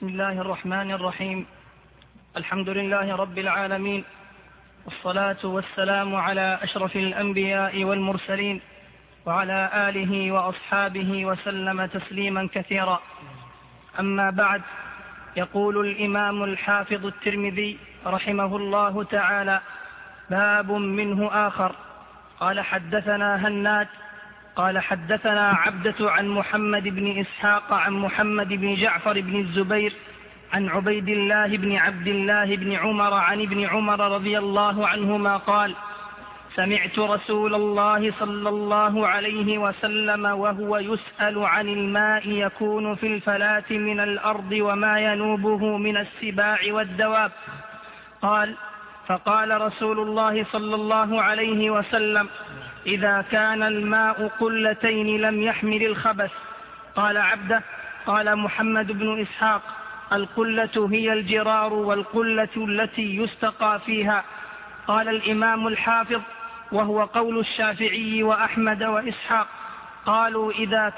بسم الله الرحمن الرحيم. الحمد لله رب العالمين، والصلاة والسلام على أشرف الأنبياء والمرسلين، وعلى آله وأصحابه وسلم تسليما كثيرا. أما بعد، يقول الإمام الحافظ الترمذي رحمه الله تعالى: باب منه آخر. قال: حدثنا هناد قال: حدثنا عبدة عن محمد بن إسحاق عن محمد بن جعفر بن الزبير عن عبيد الله بن عبد الله بن عمر عن ابن عمر رضي الله عنهما قال: سمعت رسول الله صلى الله عليه وسلم وهو يسأل عن الماء يكون في الفلاة من الأرض وما ينوبه من السباع والدواب. قال: فقال رسول الله صلى الله عليه وسلم: إذا كان الماء قلتين لم يحمل الخبث. قال عبده: قال محمد بن إسحاق: القلة هي الجرار، والقلة التي يستقى فيها. قال الإمام الحافظ: وهو قول الشافعي وأحمد وإسحاق. قالوا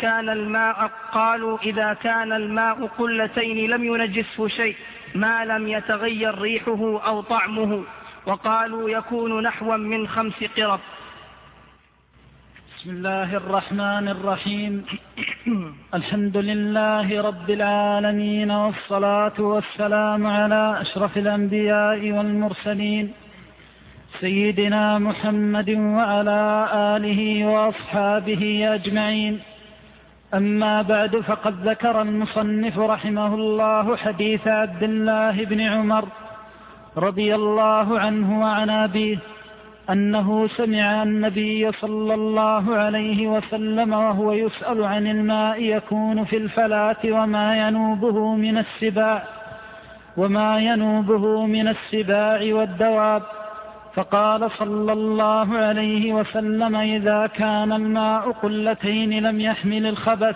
إذا كان الماء قلتين لم ينجسه شيء ما لم يتغير ريحه أو طعمه، وقالوا يكون نحوا من 5 قرب. بسم الله الرحمن الرحيم. الحمد لله رب العالمين، والصلاة والسلام على أشرف الأنبياء والمرسلين سيدنا محمد وعلى آله وأصحابه أجمعين. أما بعد، فقد ذكر المصنف رحمه الله حديث عبد الله بن عمر رضي الله عنه وعن أبيه أنه سمع النبي صلى الله عليه وسلم وهو يسأل عن الماء يكون في الفلاة وما ينوبه من السباع والدواب، فقال صلى الله عليه وسلم: إذا كان الماء قلتين لم يحمل الخبث.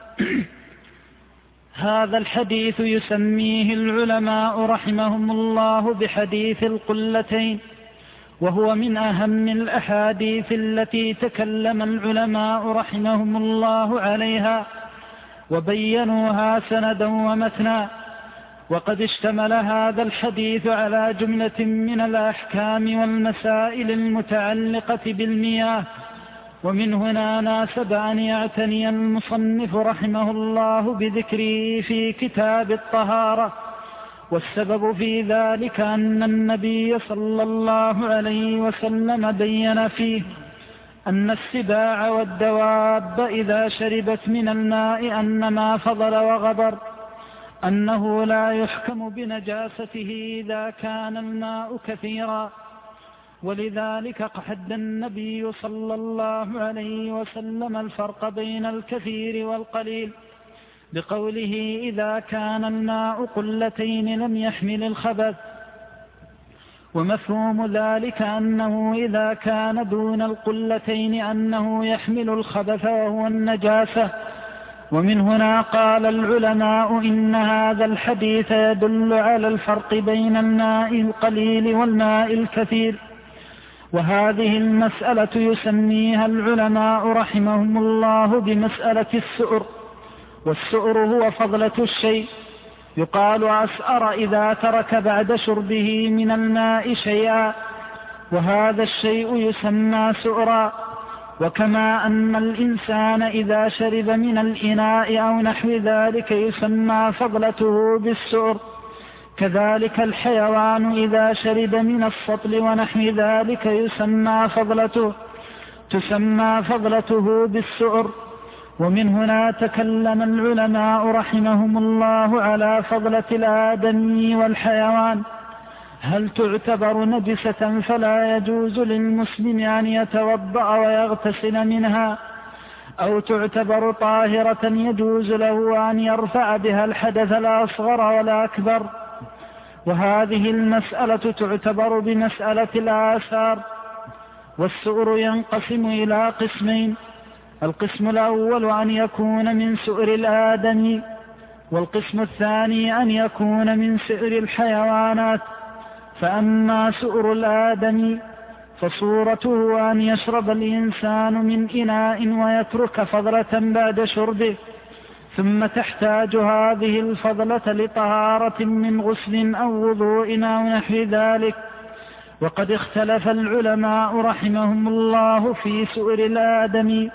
هذا الحديث يسميه العلماء رحمهم الله بحديث القلتين، وهو من أهم الأحاديث التي تكلم العلماء رحمهم الله عليها وبينوها سندا ومتنا. وقد اشتمل هذا الحديث على جملة من الأحكام والمسائل المتعلقة بالمياه، ومن هنا ناسب أن يعتني المصنف رحمه الله بذكره في كتاب الطهارة. والسبب في ذلك أن النبي صلى الله عليه وسلم بين فيه أن السباع والدواب إذا شربت من الماء أن ما فضل وغبر أنه لا يحكم بنجاسته إذا كان الماء كثيرا. ولذلك حد النبي صلى الله عليه وسلم الفرق بين الكثير والقليل بقوله: إذا كان الماء قلتين لم يحمل الخبث. ومفهوم ذلك أنه إذا كان دون القلتين أنه يحمل الخبث وهو النجاسة. ومن هنا قال العلماء إن هذا الحديث يدل على الفرق بين الماء القليل والماء الكثير. وهذه المسألة يسميها العلماء رحمهم الله بمسألة السؤر. والسؤر هو فضلة الشيء، يقال أسأر إذا ترك بعد شربه من الماء شيئا، وهذا الشيء يسمى سؤرا. وكما أن الإنسان إذا شرب من الإناء أو نحو ذلك يسمى فضلته بالسؤر، كذلك الحيوان إذا شرب من السطل ونحو ذلك تسمى فضلته بالسؤر. ومن هنا تكلم العلماء رحمهم الله على فضلة الآدمي والحيوان، هل تعتبر نجسة فلا يجوز للمسلم أن يتوضأ ويغتسل منها، أو تعتبر طاهرة يجوز له أن يرفع بها الحدث الأصغر والأكبر. وهذه المسألة تعتبر بمسألة الآثار. والسؤر ينقسم إلى قسمين: القسم الأول أن يكون من سؤر الآدمي، والقسم الثاني أن يكون من سؤر الحيوانات. فأما سؤر الآدمي فصورته أن يشرب الإنسان من إناء ويترك فضلة بعد شربه، ثم تحتاج هذه الفضلة لطهارة من غسل أو وضوء أو نحو ذلك. وقد اختلف العلماء رحمهم الله في سؤر الآدمي،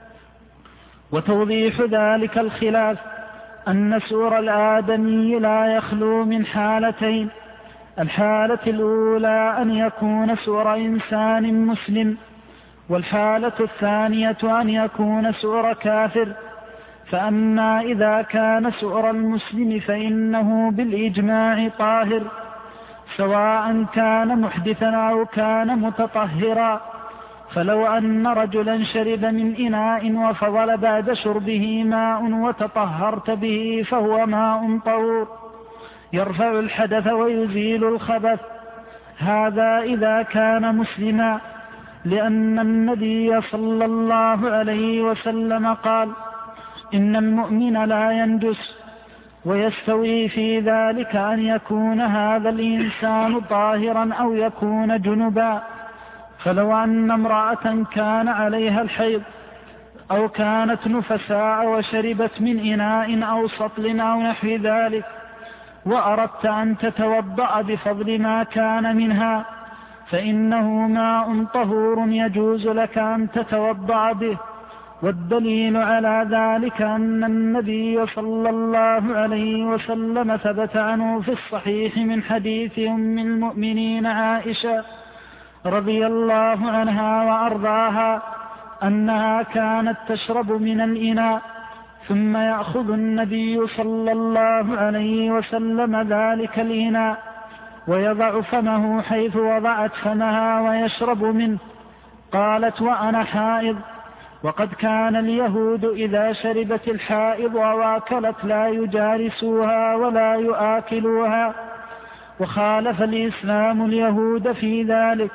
وتوضيح ذلك الخلاف أن سؤر الآدمي لا يخلو من حالتين: الحالة الأولى أن يكون سؤر إنسان مسلم، والحالة الثانية أن يكون سؤر كافر. فأما إذا كان سؤر المسلم فإنه بالإجماع طاهر، سواء كان محدثا أو كان متطهرا. فلو أن رجلا شرب من إناء وفضل بعد شربه ماء وتطهرت به فهو ماء طهور يرفع الحدث ويزيل الخبث، هذا إذا كان مسلما، لأن النبي صلى الله عليه وسلم قال: إن المؤمن لا ينجس. ويستوي في ذلك أن يكون هذا الإنسان طاهرا أو يكون جنبا. فلو أن امرأة كان عليها الحيض أو كانت نفساء وشربت من إناء أو سطل أو نحو ذلك، وأردت أن تتوضأ بفضل ما كان منها، فإنه ماء طهور يجوز لك أن تتوضأ به. والدليل على ذلك أن النبي صلى الله عليه وسلم ثبت عنه في الصحيح من حديث أم المؤمنين عائشة رضي الله عنها وأرضاها أنها كانت تشرب من الإناء، ثم يأخذ النبي صلى الله عليه وسلم ذلك الإناء ويضع فمه حيث وضعت فمها ويشرب منه. قالت: وأنا حائض. وقد كان اليهود إذا شربت الحائض وواكلت لا يجالسوها ولا يآكلوها، وخالف الإسلام اليهود في ذلك.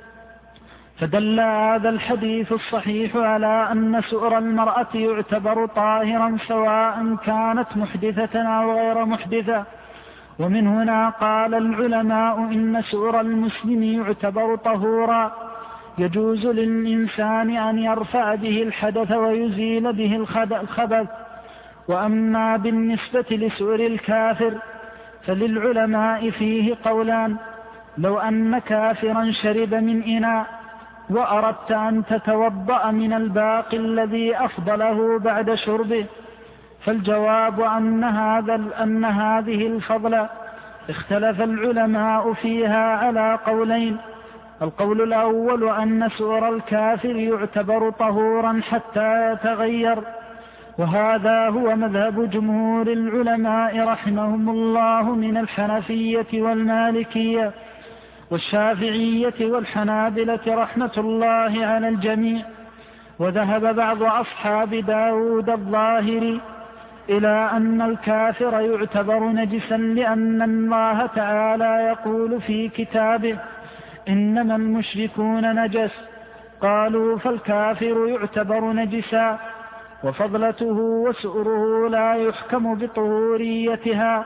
فدل هذا الحديث الصحيح على أن سؤر المرأة يعتبر طاهرا سواء كانت محدثة أو غير محدثة. ومن هنا قال العلماء إن سؤر المسلم يعتبر طهورا، يجوز للإنسان أن يرفع به الحدث ويزيل به الخبث. وأما بالنسبة لسؤر الكافر فللعلماء فيه قولان: لو أن كافرا شرب من إناء وأردت أن تتوضأ من الباقي الذي أفضله بعد شربه، فالجواب أن هذه الفضل اختلف العلماء فيها على قولين: القول الأول أن سؤر الكافر يعتبر طهورا حتى يتغير، وهذا هو مذهب جمهور العلماء رحمهم الله من الحنفية والمالكية والشافعية والحنابلة رحمة الله على الجميع. وذهب بعض أصحاب داود الظاهري إلى أن الكافر يعتبر نجسا، لأن الله تعالى يقول في كتابه: إنما المشركون نجس. قالوا: فالكافر يعتبر نجسا، وفضلته وسؤره لا يحكم بطهوريتها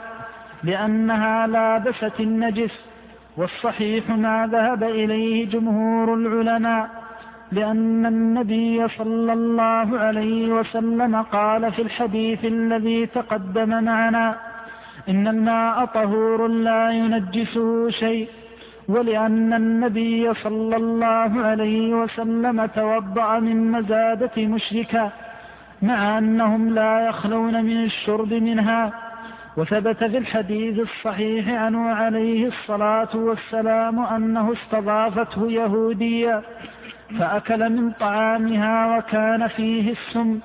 لأنها لابست النجس. والصحيح ما ذهب إليه جمهور العلماء، لأن النبي صلى الله عليه وسلم قال في الحديث الذي تقدم معنا: إن الماء طهور لا ينجسه شيء. ولأن النبي صلى الله عليه وسلم توضأ من مزادة مشركة مع أنهم لا يخلون من الشرب منها. وثبت في الحديث الصحيح عنه عليه الصلاة والسلام أنه استضافته يهودية فأكل من طعامها وكان فيه السم،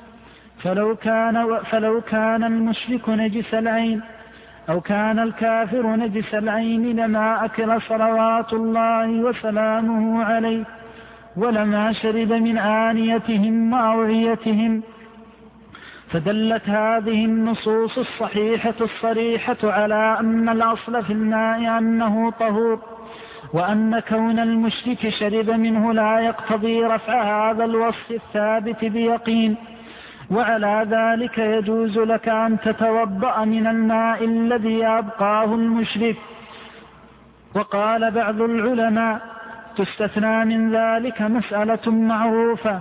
فلو كان المشرك نجس العين أو كان الكافر نجس العين لما أكل صلوات الله وسلامه عليه، ولما شرب من آنيتهم وأوعيتهم. فدلت هذه النصوص الصحيحة الصريحة على أن الأصل في الماء أنه طهور، وأن كون المشرك شرب منه لا يقتضي رفع هذا الوصف الثابت بيقين. وعلى ذلك يجوز لك أن تتوضأ من الماء الذي أبقاه المشرك. وقال بعض العلماء: تستثنى من ذلك مسألة معروفة،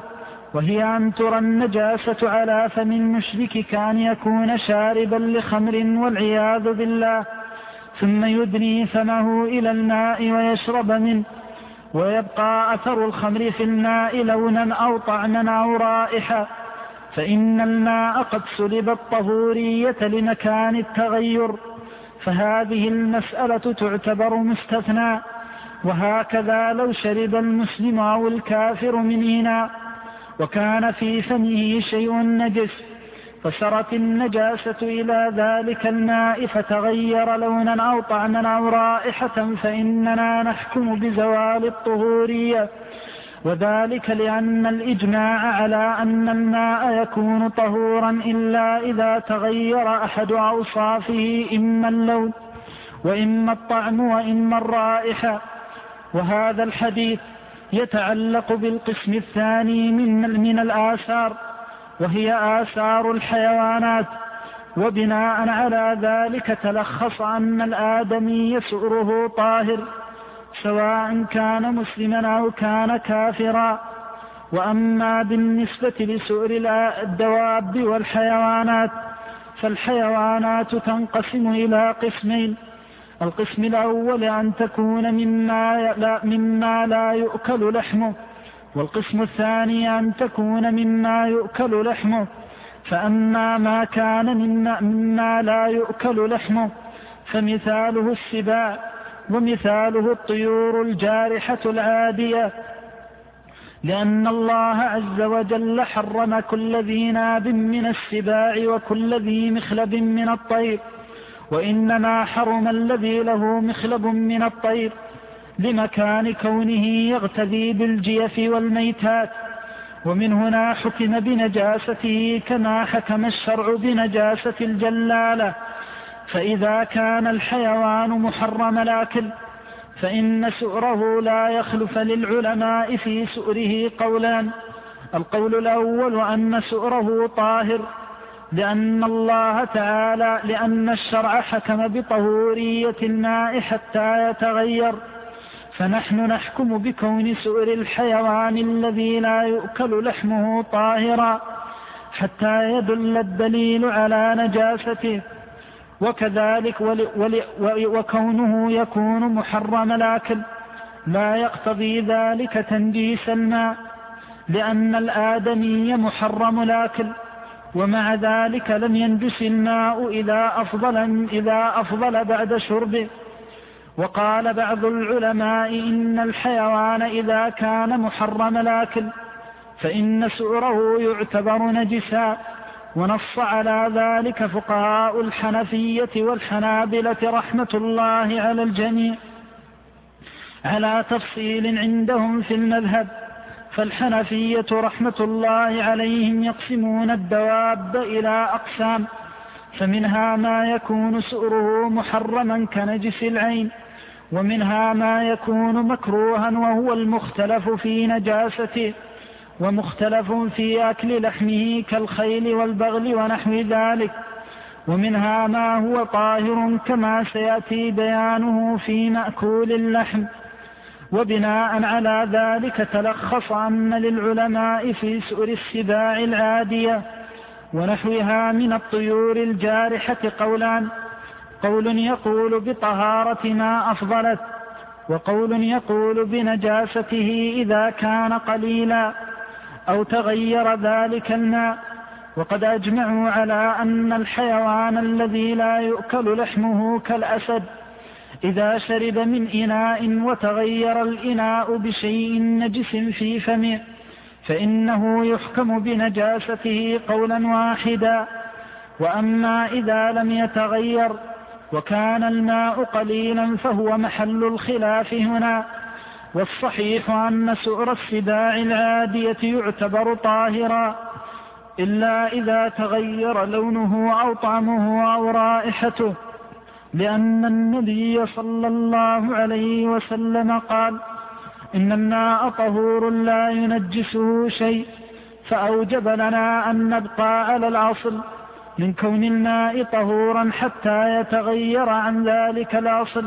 وهي أن ترى النجاسة على فم المشرك كأن يكون شاربا لخمر والعياذ بالله، ثم يدني فمه إلى الماء ويشرب منه، ويبقى أثر الخمر في الماء لونا أو طعما أو رائحة، فإن الماء قد سلب الطهورية لمكان التغير، فهذه المسألة تعتبر مستثنى. وهكذا لو شرب المسلم أو الكافر من إناء وكان في فمه شيء نجس، فسرت النجاسة إلى ذلك الماء فتغير لونا أو طعما أو رائحة، فإننا نحكم بزوال الطهورية، وذلك لأن الإجماع على أن الماء يكون طهورا إلا إذا تغير أحد أوصافه، إما اللون وإما الطعم وإما الرائحة. وهذا الحديث يتعلق بالقسم الثاني من الآثار، وهي آثار الحيوانات، وبناء على ذلك تلخص أن الآدمي سؤره طاهر سواء كان مسلما أو كان كافرا. وأما بالنسبة لسؤر الدواب والحيوانات فالحيوانات تنقسم إلى قسمين: القسم الأول أن تكون مما لا يؤكل لحمه، والقسم الثاني أن تكون مما يؤكل لحمه. فأما ما كان مما لا يؤكل لحمه فمثاله السباع، ومثاله الطيور الجارحة العادية، لأن الله عز وجل حرم كل ذي ناب من السباع وكل ذي مخلب من الطير، وإنما حرم الذي له مخلب من الطير لمكان كونه يغتذي بالجيف والميتات. ومن هنا حكم بنجاسته كما حكم الشرع بنجاسة الجلالة. فإذا كان الحيوان محرم الأكل فإن سؤره لا يخلف للعلماء في سؤره قولان: القول الأول أن سؤره طاهر لأن الشرع حكم بطهورية الماء حتى يتغير، فنحن نحكم بكون سؤر الحيوان الذي لا يؤكل لحمه طاهرا حتى يدل الدليل على نجاسته. وكذلك وكونه يكون محرم الأكل لا يقتضي ذلك تنجيس الماء، لأن الآدمي محرم الأكل، ومع ذلك لم ينجس الماء إذا أفضل بعد شربه. وقال بعض العلماء إن الحيوان إذا كان محرم الأكل فإن سؤره يعتبر نجسا، ونص على ذلك فقهاء الحنفية والحنابلة رحمة الله على الجميع على تفصيل عندهم في المذهب. فالحنفية رحمة الله عليهم يقسمون الدواب إلى أقسام، فمنها ما يكون سؤره محرما كنجس العين، ومنها ما يكون مكروها وهو المختلف في نجاسته، ومختلف في أكل لحمه كالخيل والبغل ونحو ذلك، ومنها ما هو طاهر كما سيأتي بيانه في مأكول اللحم. وبناء على ذلك تلخص أن للعلماء في سؤر السباع العادية ونحوها من الطيور الجارحة قولان: قول يقول بطهارة ما أفضلت، وقول يقول بنجاسته إذا كان قليلا أو تغير ذلك الماء. وقد أجمعوا على أن الحيوان الذي لا يؤكل لحمه كالأسد إذا شرب من إناء وتغير الإناء بشيء نجس في فمه فإنه يحكم بنجاسته قولا واحدا. وأما إذا لم يتغير وكان الماء قليلا فهو محل الخلاف هنا. والصحيح أن سؤر السباع العادية يعتبر طاهرا إلا إذا تغير لونه أو طعمه أو رائحته، لأن النبي صلى الله عليه وسلم قال: إن الماء طهور لا ينجسه شيء، فأوجب لنا أن نبقى على الأصل من كون الماء طهورا حتى يتغير عن ذلك الأصل،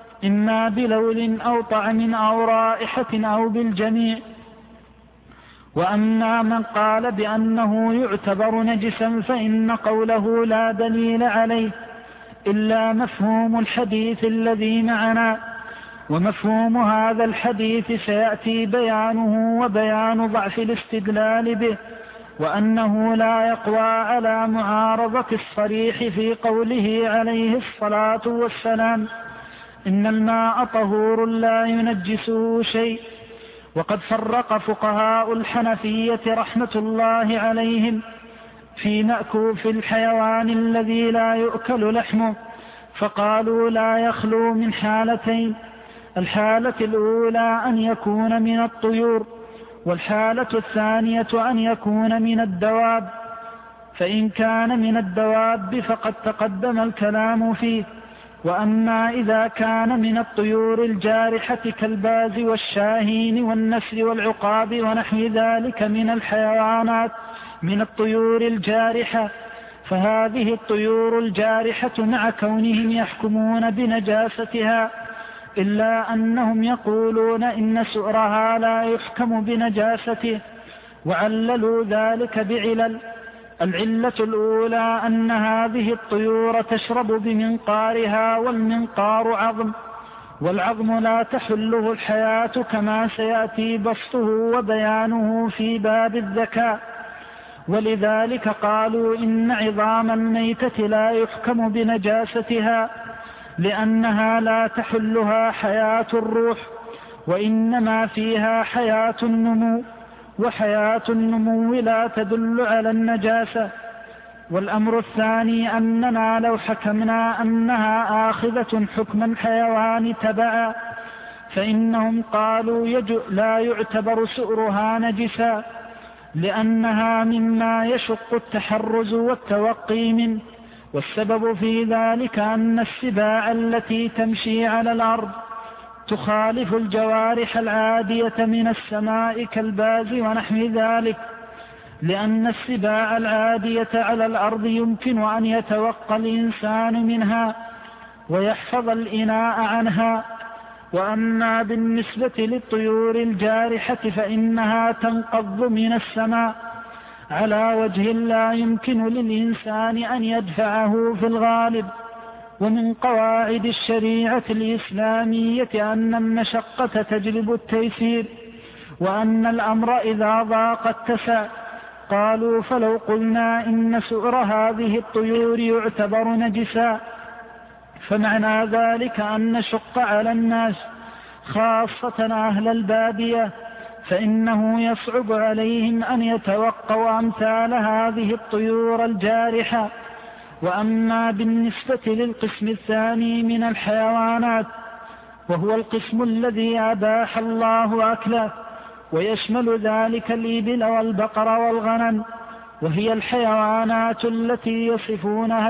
إما بلون أو طعم أو رائحة أو بالجميع. وأما من قال بأنه يعتبر نجسا فإن قوله لا دليل عليه إلا مفهوم الحديث الذي معنا، ومفهوم هذا الحديث سيأتي بيانه وبيان ضعف الاستدلال به، وأنه لا يقوى على معارضة الصريح في قوله عليه الصلاة والسلام إن الماء طهور لا ينجسه شيء. وقد فرق فقهاء الحنفية رحمة الله عليهم في مأكوف الحيوان الذي لا يؤكل لحمه، فقالوا لا يخلو من حالتين: الحالة الأولى أن يكون من الطيور، والحالة الثانية أن يكون من الدواب. فإن كان من الدواب فقد تقدم الكلام فيه. وأما إذا كان من الطيور الجارحة كالباز والشاهين والنسر والعقاب ونحو ذلك من الحيوانات من الطيور الجارحة، فهذه الطيور الجارحة مع كونهم يحكمون بنجاستها إلا أنهم يقولون إن سؤرها لا يحكم بنجاسته، وعللوا ذلك بعلل. العلة الأولى أن هذه الطيور تشرب بمنقارها، والمنقار عظم، والعظم لا تحله الحياة كما سيأتي بسطه وبيانه في باب الذكاء. ولذلك قالوا إن عظام الميتة لا يحكم بنجاستها لأنها لا تحلها حياة الروح، وإنما فيها حياة النمو، وحياة النمو لا تدل على النجاسة. والأمر الثاني أننا لو حكمنا أنها آخذة حكم الحيوان تبعا فإنهم قالوا لا يعتبر سؤرها نجسا لأنها مما يشق التحرز والتوقي منه. والسبب في ذلك أن السباع التي تمشي على الأرض تخالف الجوارح العادية من السماء كالباز ونحو ذلك، لأن السباع العادية على الأرض يمكن أن يتوقى الإنسان منها ويحفظ الإناء عنها. وأما بالنسبة للطيور الجارحة فإنها تنقض من السماء على وجه لا يمكن للإنسان أن يدفعه في الغالب. ومن قواعد الشريعة الإسلامية أن المشقة تجلب التيسير، وأن الأمر إذا ضاق اتسع. قالوا فلو قلنا إن سؤر هذه الطيور يعتبر نجسا فمعنى ذلك أن نشق على الناس خاصة أهل البادية، فإنه يصعب عليهم أن يتوقوا أمثال هذه الطيور الجارحة. وأما بالنسبة للقسم الثاني من الحيوانات وهو القسم الذي أباح الله أكله، ويشمل ذلك الإبل والبقر والغنم، وهي الحيوانات التي يصفها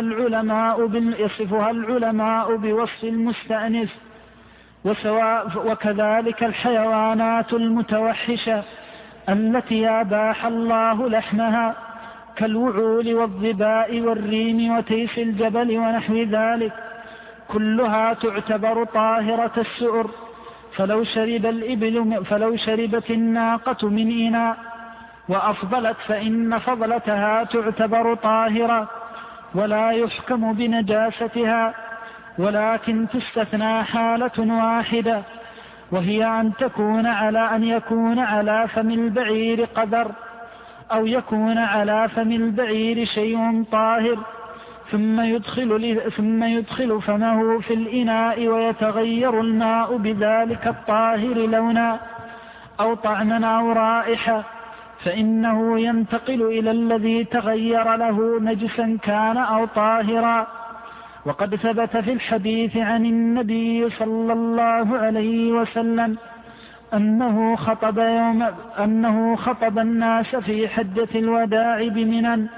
العلماء بوصف المستأنس، وكذلك الحيوانات المتوحشة التي أباح الله لحمها كالوعول والظباء والريم وتيس الجبل ونحو ذلك، كلها تعتبر طاهرة السؤر. فلو شربت الناقة من إناء وأفضلت فإن فضلتها تعتبر طاهرة ولا يحكم بنجاستها، ولكن تستثنى حالة واحدة، وهي أن يكون على فم البعير قدر، أو يكون على فم البعير شيء طاهر ثم يدخل فمه في الإناء ويتغير الماء بذلك الطاهر لونا أو طعما أو رائحة، فإنه ينتقل إلى الذي تغير له نجسا كان أو طاهرا. وقد ثبت في الحديث عن النبي صلى الله عليه وسلم أنه خطب الناس في حجة الوداع بمنى،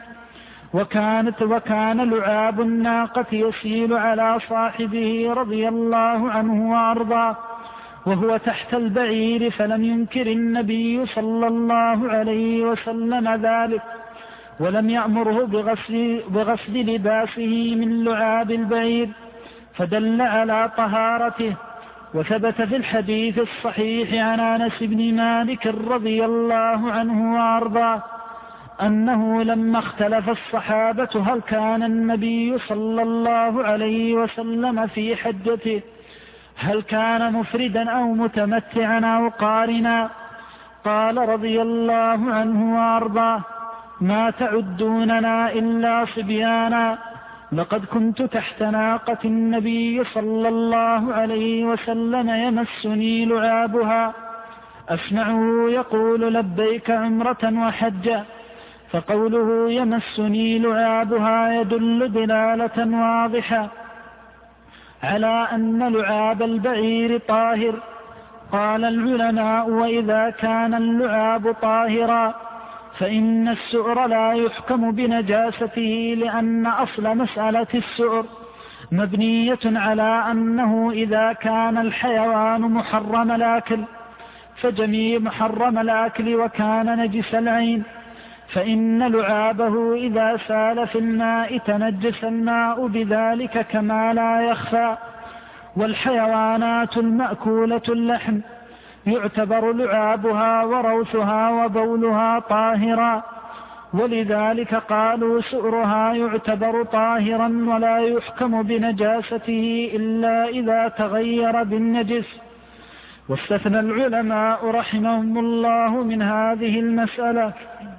وكان لعاب الناقة يسيل على صاحبه رضي الله عنه وأرضاه وهو تحت البعير، فلم ينكر النبي صلى الله عليه وسلم ذلك، ولم يأمره بغسل لباسه من لعاب البعير، فدل على طهارته. وثبت في الحديث الصحيح عن أنس بن مالك رضي الله عنه وأرضاه أنه لما اختلف الصحابة هل كان النبي صلى الله عليه وسلم في حجته هل كان مفردا أو متمتعا أو قارنا، قال رضي الله عنه وأرضاه: ما تعدوننا إلا صبيانا، لقد كنت تحت ناقة النبي صلى الله عليه وسلم يمسني لعابها أسمعه يقول لبيك عمرة وحجا، فقوله يمسني لعابها يدل دلالة واضحة على أن لعاب البعير طاهر. قال العلماء: وإذا كان اللعاب طاهرا فإن السؤر لا يحكم بنجاسته، لأن أصل مسألة السؤر مبنية على أنه إذا كان الحيوان محرم الأكل فجميع محرم الأكل وكان نجس العين، فإن لعابه إذا سال في الماء تنجس الماء بذلك كما لا يخفى. والحيوانات المأكولة اللحم يعتبر لعابها وروثها وبولها طاهرا، ولذلك قالوا سؤرها يعتبر طاهرا ولا يحكم بنجاسته إلا إذا تغير بالنجس. واستثنى العلماء رحمهم الله من هذه المسألة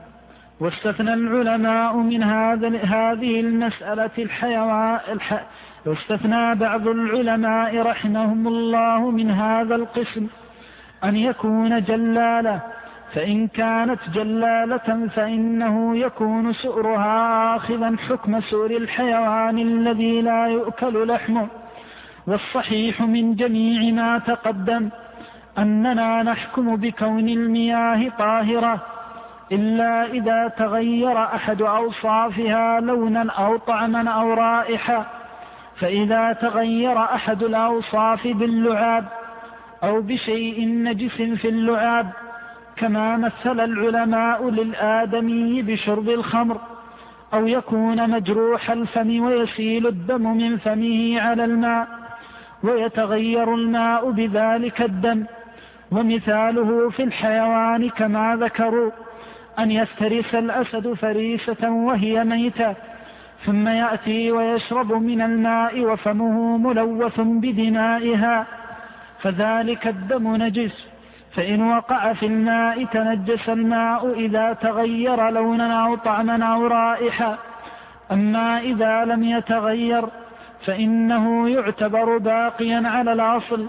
واستثنى بعض العلماء رحمهم الله من هذا القسم أن يكون جلالة، فإن كانت جلالة فإنه يكون سؤرها آخذا حكم سؤر الحيوان الذي لا يؤكل لحمه. والصحيح من جميع ما تقدم أننا نحكم بكون المياه طاهرة إلا إذا تغير أحد أوصافها لونا أو طعما أو رائحة، فإذا تغير أحد الأوصاف باللعاب أو بشيء نجس في اللعاب كما مثل العلماء للآدمي بشرب الخمر، أو يكون مجروح الفم ويسيل الدم من فمه على الماء ويتغير الماء بذلك الدم. ومثاله في الحيوان كما ذكروا أن يفترس الأسد فريسة وهي ميتة ثم يأتي ويشرب من الماء وفمه ملوث بدمائها، فذلك الدم نجس، فإن وقع في الماء تنجس الماء إذا تغير لونا أو طعما أو رائحة. أما إذا لم يتغير فإنه يعتبر باقيا على الأصل.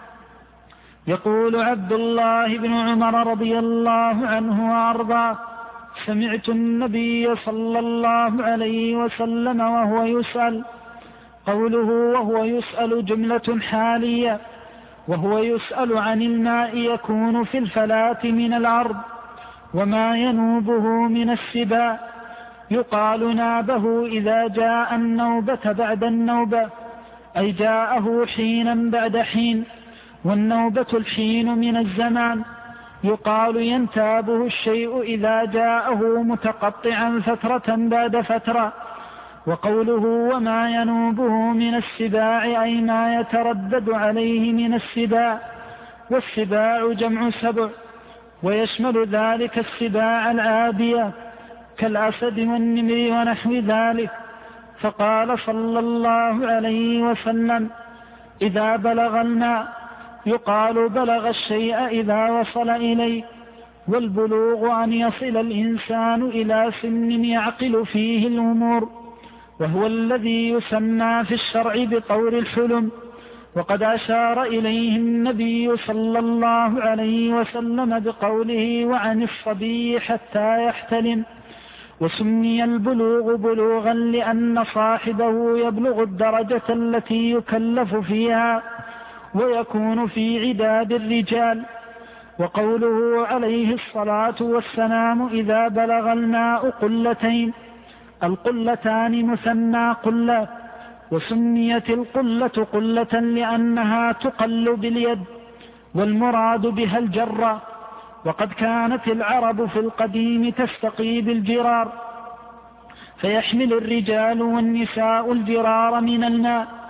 يقول عبد الله بن عمر رضي الله عنه وأرضاه: سمعت النبي صلى الله عليه وسلم وهو يسأل، قوله وهو يسأل جملة حالية، وهو يسأل عن الماء يكون في الفلاة من الأرض وما ينوبه من السباع، يقال نابه إذا جاء النوبة بعد النوبة، أي جاءه حينا بعد حين، والنوبة الحين من الزمان. يقال ينتابه الشيء إذا جاءه متقطعا فترة بعد فترة. وقوله وما ينوبه من السباع أي ما يتردد عليه من السباع، والسباع جمع سبع، ويشمل ذلك السباع العادية كالأسد والنمر ونحو ذلك. فقال صلى الله عليه وسلم: إذا بلغ الماء يقال بلغ الشيء إذا وصل إليه، والبلوغ أن يصل الإنسان إلى سن يعقل فيه الأمور، وهو الذي يسمى في الشرع بطور الحلم، وقد أشار إليه النبي صلى الله عليه وسلم بقوله وعن الصبي حتى يحتلم. وسمي البلوغ بلوغا لأن صاحبه يبلغ الدرجة التي يكلف فيها ويكون في عداد الرجال. وقوله عليه الصلاة والسلام إذا بلغ الماء قلتين، القلتان مثنى قلة، وسميت القلة قلة لأنها تقل باليد، والمراد بها الجرة. وقد كانت العرب في القديم تستقي بالجرار، فيحمل الرجال والنساء الجرار من الماء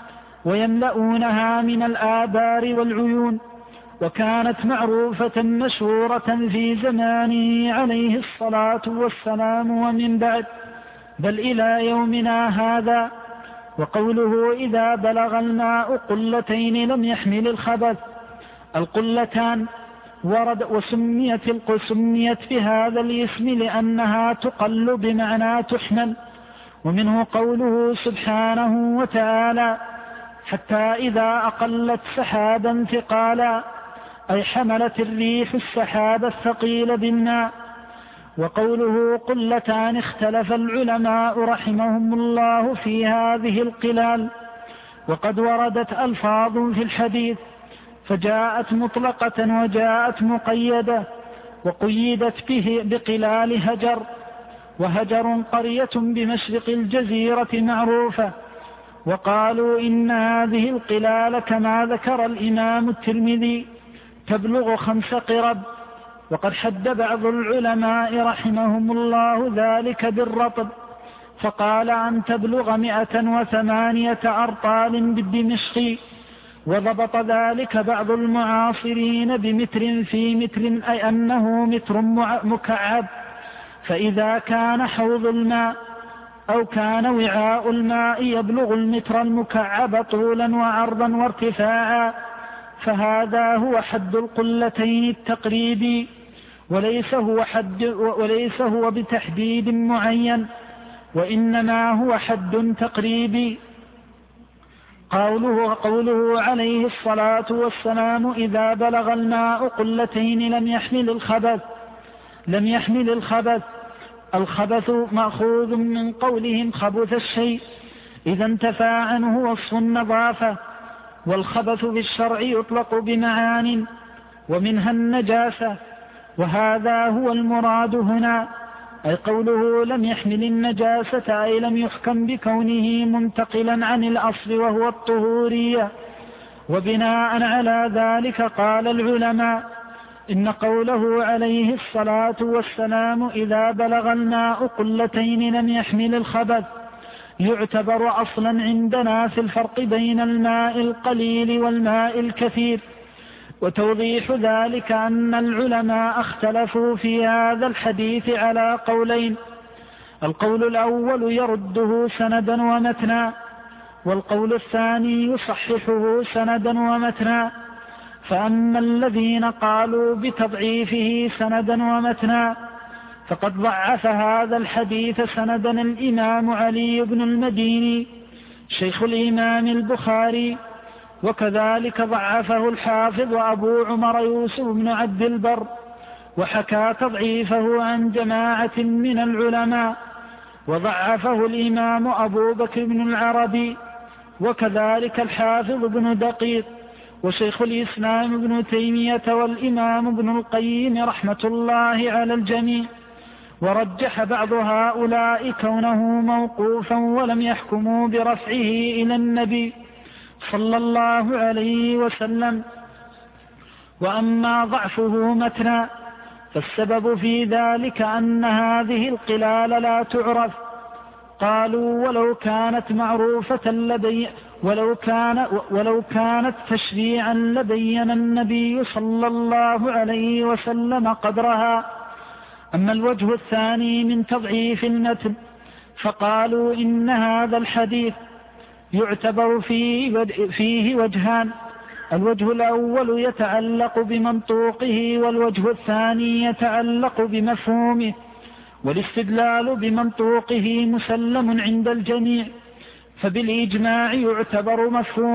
ويملؤونها من الآبار والعيون، وكانت معروفة مشهورة في زمانه عليه الصلاة والسلام ومن بعد، بل إلى يومنا هذا. وقوله إذا بلغ الماء قلتين لم يحمل الخبث، القلتان ورد وسميت بهذا الاسم لأنها تقل بمعنى تحمل. ومنه قوله سبحانه وتعالى حتى إذا أقلت سحابا ثقالا، أي حملت الريح السحاب الثقيل بالماء. وقوله قلتان اختلف العلماء رحمهم الله في هذه القلال، وقد وردت ألفاظ في الحديث فجاءت مطلقة وجاءت مقيدة، وقيدت به بقلال هجر. وهجر قرية بمشرق الجزيرة معروفة. وقالوا إن هذه القلال كما ذكر الإمام الترمذي تبلغ 5 قرب، وقد حد بعض العلماء رحمهم الله ذلك بالرطب، فقال أن تبلغ 108 أرطال بالدمشقي، وضبط ذلك بعض المعاصرين بمتر في متر، أي أنه متر مكعب. فإذا كان حوض الماء أو كان وعاء الماء يبلغ المتر المكعب طولا وعرضا وارتفاعا، فهذا هو حد القلتين التقريبي، وليس هو بتحديد معين، وإنما هو حد تقريبي. قوله عليه الصلاة والسلام إذا بلغ الماء قلتين لم يحمل الخبث. الخبث مأخوذ من قولهم خبث الشيء إذا انتفى عنه وصف النظافة. والخبث في الشرع يطلق بمعان، ومنها النجاسة، وهذا هو المراد هنا، أي قوله لم يحمل النجاسة، أي لم يحكم بكونه منتقلا عن الأصل وهو الطهورية. وبناء على ذلك قال العلماء إن قوله عليه الصلاة والسلام إذا بلغ الماء قلتين لم يحمل الخبث يعتبر أصلا عندنا في الفرق بين الماء القليل والماء الكثير. وتوضيح ذلك أن العلماء اختلفوا في هذا الحديث على قولين: القول الأول يرده سندا ومتنا، والقول الثاني يصححه سندا ومتنا. فأما الذين قالوا بتضعيفه سندا ومتنا فقد ضعف هذا الحديث سندا الإمام علي بن المديني شيخ الإمام البخاري، وكذلك ضعفه الحافظ أبو عمر يوسف بن عبد البر، وحكى تضعيفه عن جماعة من العلماء، وضعفه الإمام أبو بكر بن العربي، وكذلك الحافظ بن دقيق، وشيخ الإسلام ابن تيمية، والإمام ابن القيم رحمة الله على الجميع. ورجح بعض هؤلاء كونه موقوفا ولم يحكموا برفعه إلى النبي صلى الله عليه وسلم. وأما ضعفه متنا فالسبب في ذلك أن هذه القلال لا تعرف. قالوا ولو كانت معروفة ولو كانت تشريعا لبين النبي صلى الله عليه وسلم قدرها. أما الوجه الثاني من تضعيف المتن فقالوا إن هذا الحديث يعتبر فيه وجهان: الوجه الأول يتعلق بمنطوقه، والوجه الثاني يتعلق بمفهومه. والاستدلال بمنطوقه مسلم عند الجميع، فبالإجماع يعتبر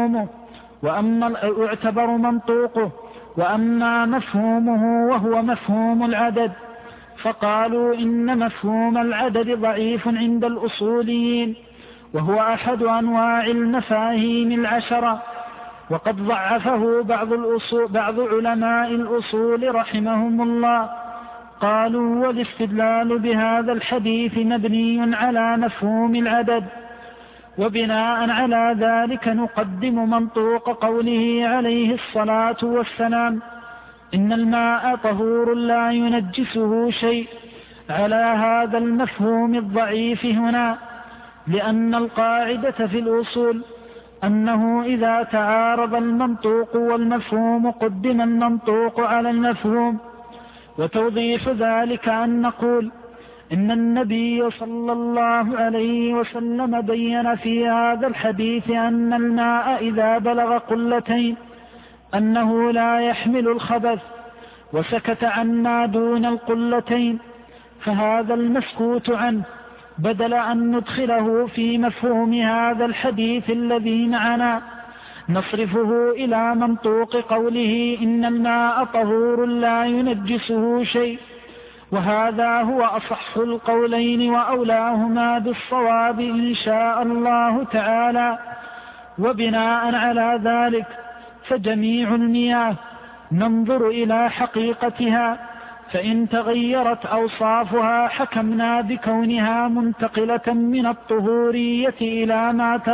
منطوقه، وأما مفهومه وهو مفهوم العدد فقالوا إن مفهوم العدد ضعيف عند الأصوليين، وهو أحد أنواع المفاهيم 10، وقد ضعفه بعض علماء الأصول رحمهم الله. قالوا والاستدلال بهذا الحديث مبني على مفهوم العدد، وبناء على ذلك نقدم منطوق قوله عليه الصلاة والسلام إن الماء طهور لا ينجسه شيء على هذا المفهوم الضعيف هنا، لأن القاعدة في الأصول أنه إذا تعارض المنطوق والمفهوم قدم المنطوق على المفهوم. وتوضيح ذلك أن نقول إن النبي صلى الله عليه وسلم بين في هذا الحديث أن الماء إذا بلغ قلتين أنه لا يحمل الخبث، وسكت عن ما دون القلتين، فهذا المسكوت عنه بدل أن ندخله في مفهوم هذا الحديث الذي معنا نصرفه إلى منطوق قوله إن الماء طهور لا ينجسه شيء، وهذا هو أصح القولين وأولاهما بالصواب إن شاء الله تعالى. وبناء على ذلك فجميع المياه ننظر إلى حقيقتها، فإن تغيرت أوصافها حكمنا بكونها منتقلة من الطهورية إلى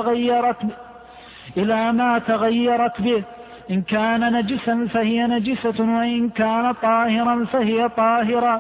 ما تغيرت به، إن كان نجسا فهي نجسة، وإن كان طاهرا فهي طاهرة.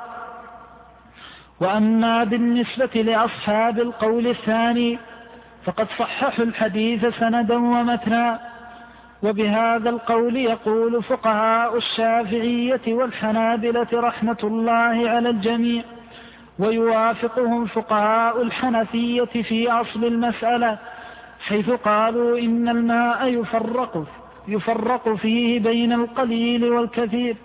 وأما بالنسبة لأصحاب القول الثاني فقد صححوا الحديث سندا ومتنا، وبهذا القول يقول فقهاء الشافعية والحنابلة رحمة الله على الجميع، ويوافقهم فقهاء الحنفية في أصل المسألة، حيث قالوا إن الماء يفرق فيه بين القليل والكثير،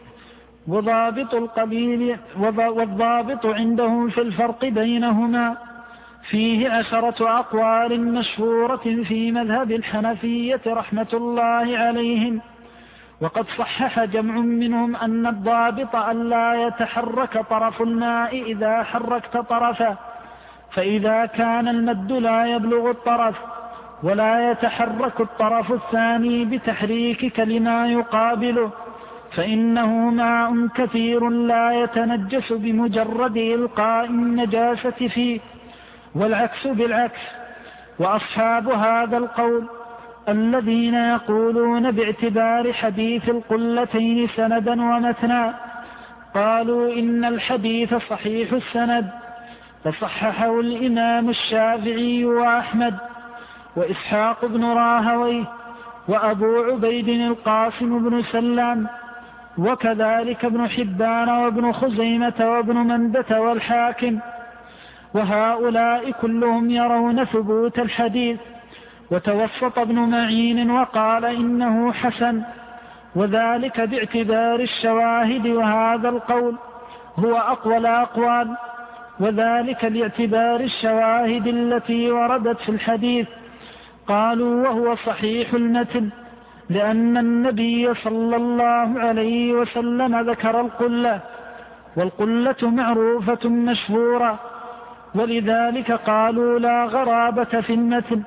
والضابط عندهم في الفرق بينهما فيه 10 أقوال مشهورة في مذهب الحنفية رحمة الله عليهم. وقد صحح جمع منهم أن الضابط ألا يتحرك طرف الماء إذا حركت طرفه، فإذا كان المد لا يبلغ الطرف ولا يتحرك الطرف الثاني بتحريكك لما يقابله فإنه ماء كثير لا يتنجس بمجرد إلقاء النجاسة فيه، والعكس بالعكس. وأصحاب هذا القول الذين يقولون باعتبار حديث القلتين سندا ومتنا قالوا إن الحديث صحيح السند، فصححه الإمام الشافعي وأحمد وإسحاق بن راهويه وأبو عبيد القاسم بن سلام، وكذلك ابن حبان وابن خزيمة وابن مندة والحاكم، وهؤلاء كلهم يرون ثبوت الحديث. وتوسط ابن معين وقال إنه حسن، وذلك باعتبار الشواهد، وهذا القول هو أقوى الأقوال، وذلك لاعتبار الشواهد التي وردت في الحديث. قالوا وهو صحيح المتن، لأن النبي صلى الله عليه وسلم ذكر القلة، والقلة معروفة مشهورة، ولذلك قالوا لا غرابة في المتن.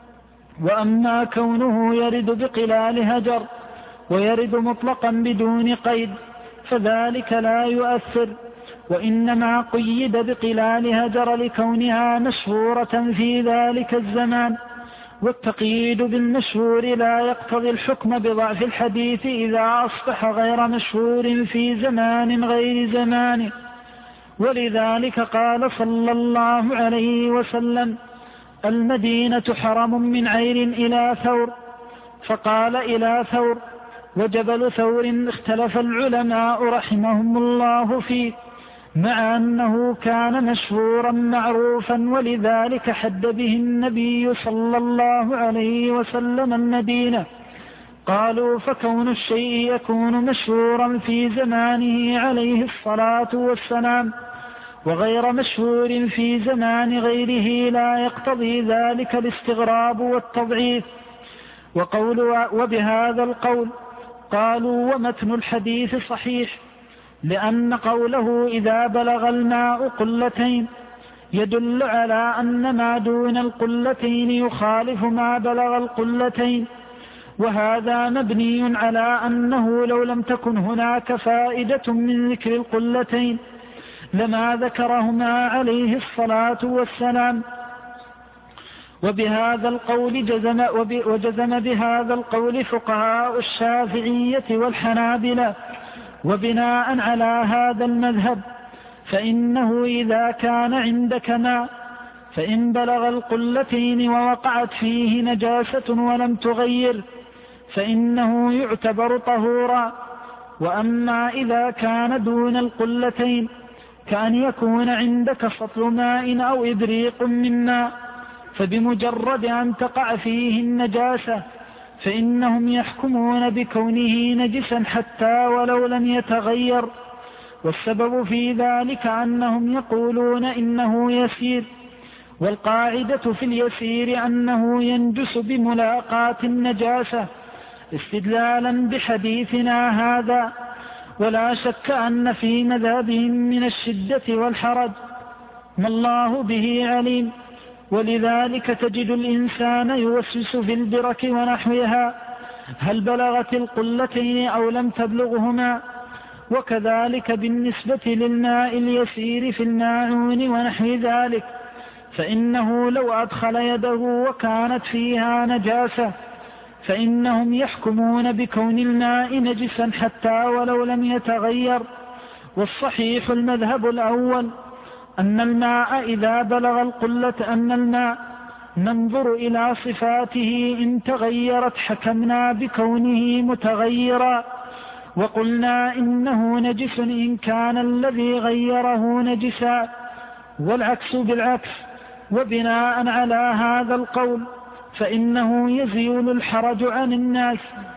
وأما كونه يرد بقلال هجر ويرد مطلقا بدون قيد فذلك لا يؤثر، وإنما قيد بقلال هجر لكونها مشهورة في ذلك الزمان، والتقييد بالمشهور لا يقتضي الحكم بضعف الحديث إذا أصبح غير مشهور في زمان غير زمانه. ولذلك قال صلى الله عليه وسلم المدينة حرم من عير إلى ثور، فقال إلى ثور، وجبل ثور اختلف العلماء رحمهم الله فيه، مع أنه كان مشهورا معروفا، ولذلك حد به النبي صلى الله عليه وسلم المدينة. قالوا فكون الشيء يكون مشهورا في زمانه عليه الصلاة والسلام وغير مشهور في زمان غيره لا يقتضي ذلك الاستغراب والتضعيف. وبهذا القول قالوا ومتن الحديث صحيح، لأن قوله إذا بلغ الماء قلتين يدل على أن ما دون القلتين يخالف ما بلغ القلتين، وهذا مبني على أنه لو لم تكن هناك فائدة من ذكر القلتين لما ذكرهما عليه الصلاة والسلام. وبهذا القول وجزم بهذا القول فقهاء الشافعية والحنابلة. وبناء على هذا المذهب فإنه إذا كان عندك ماء فإن بلغ القلتين ووقعت فيه نجاسة ولم تغير فإنه يعتبر طهورا. وأما إذا كان دون القلتين كأن يكون عندك سطل ماء أو إبريق من ماء فبمجرد أن تقع فيه النجاسة فإنهم يحكمون بكونه نجسا حتى ولو لم يتغير. والسبب في ذلك أنهم يقولون إنه يسير، والقاعدة في اليسير أنه ينجس بملاقاة النجاسة استدلالا بحديثنا هذا. ولا شك أن في مذهبهم من الشدة والحرج ما الله به عليم، ولذلك تجد الإنسان يوسوس في البرك ونحوها هل بلغت القلتين أو لم تبلغهما. وكذلك بالنسبة للماء اليسير في الماعون ونحو ذلك، فإنه لو أدخل يده وكانت فيها نجاسة فإنهم يحكمون بكون الماء نجسا حتى ولو لم يتغير. والصحيح المذهب الأول أن الماء إذا بلغ القلة أن الماء ننظر إلى صفاته إن تغيرت حكمنا بكونه متغيرا وقلنا إنه نجس إن كان الذي غيره نجسا، والعكس بالعكس. وبناء على هذا القول فإنه يزيل الحرج عن الناس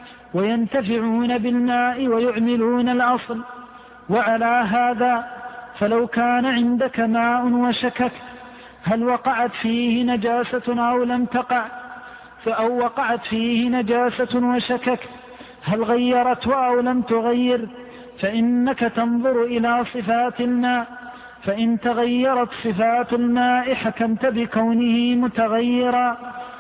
وينتفعون بالماء ويعملون الأصل. وعلى هذا فلو كان عندك ماء وشككت هل وقعت فيه نجاسة أو لم تقع، أو وقعت فيه نجاسة وشككت هل غيرته أو لم تغير، فإنك تنظر إلى صفات الماء، فإن تغيرت صفات الماء حكمت بكونه متغيرا.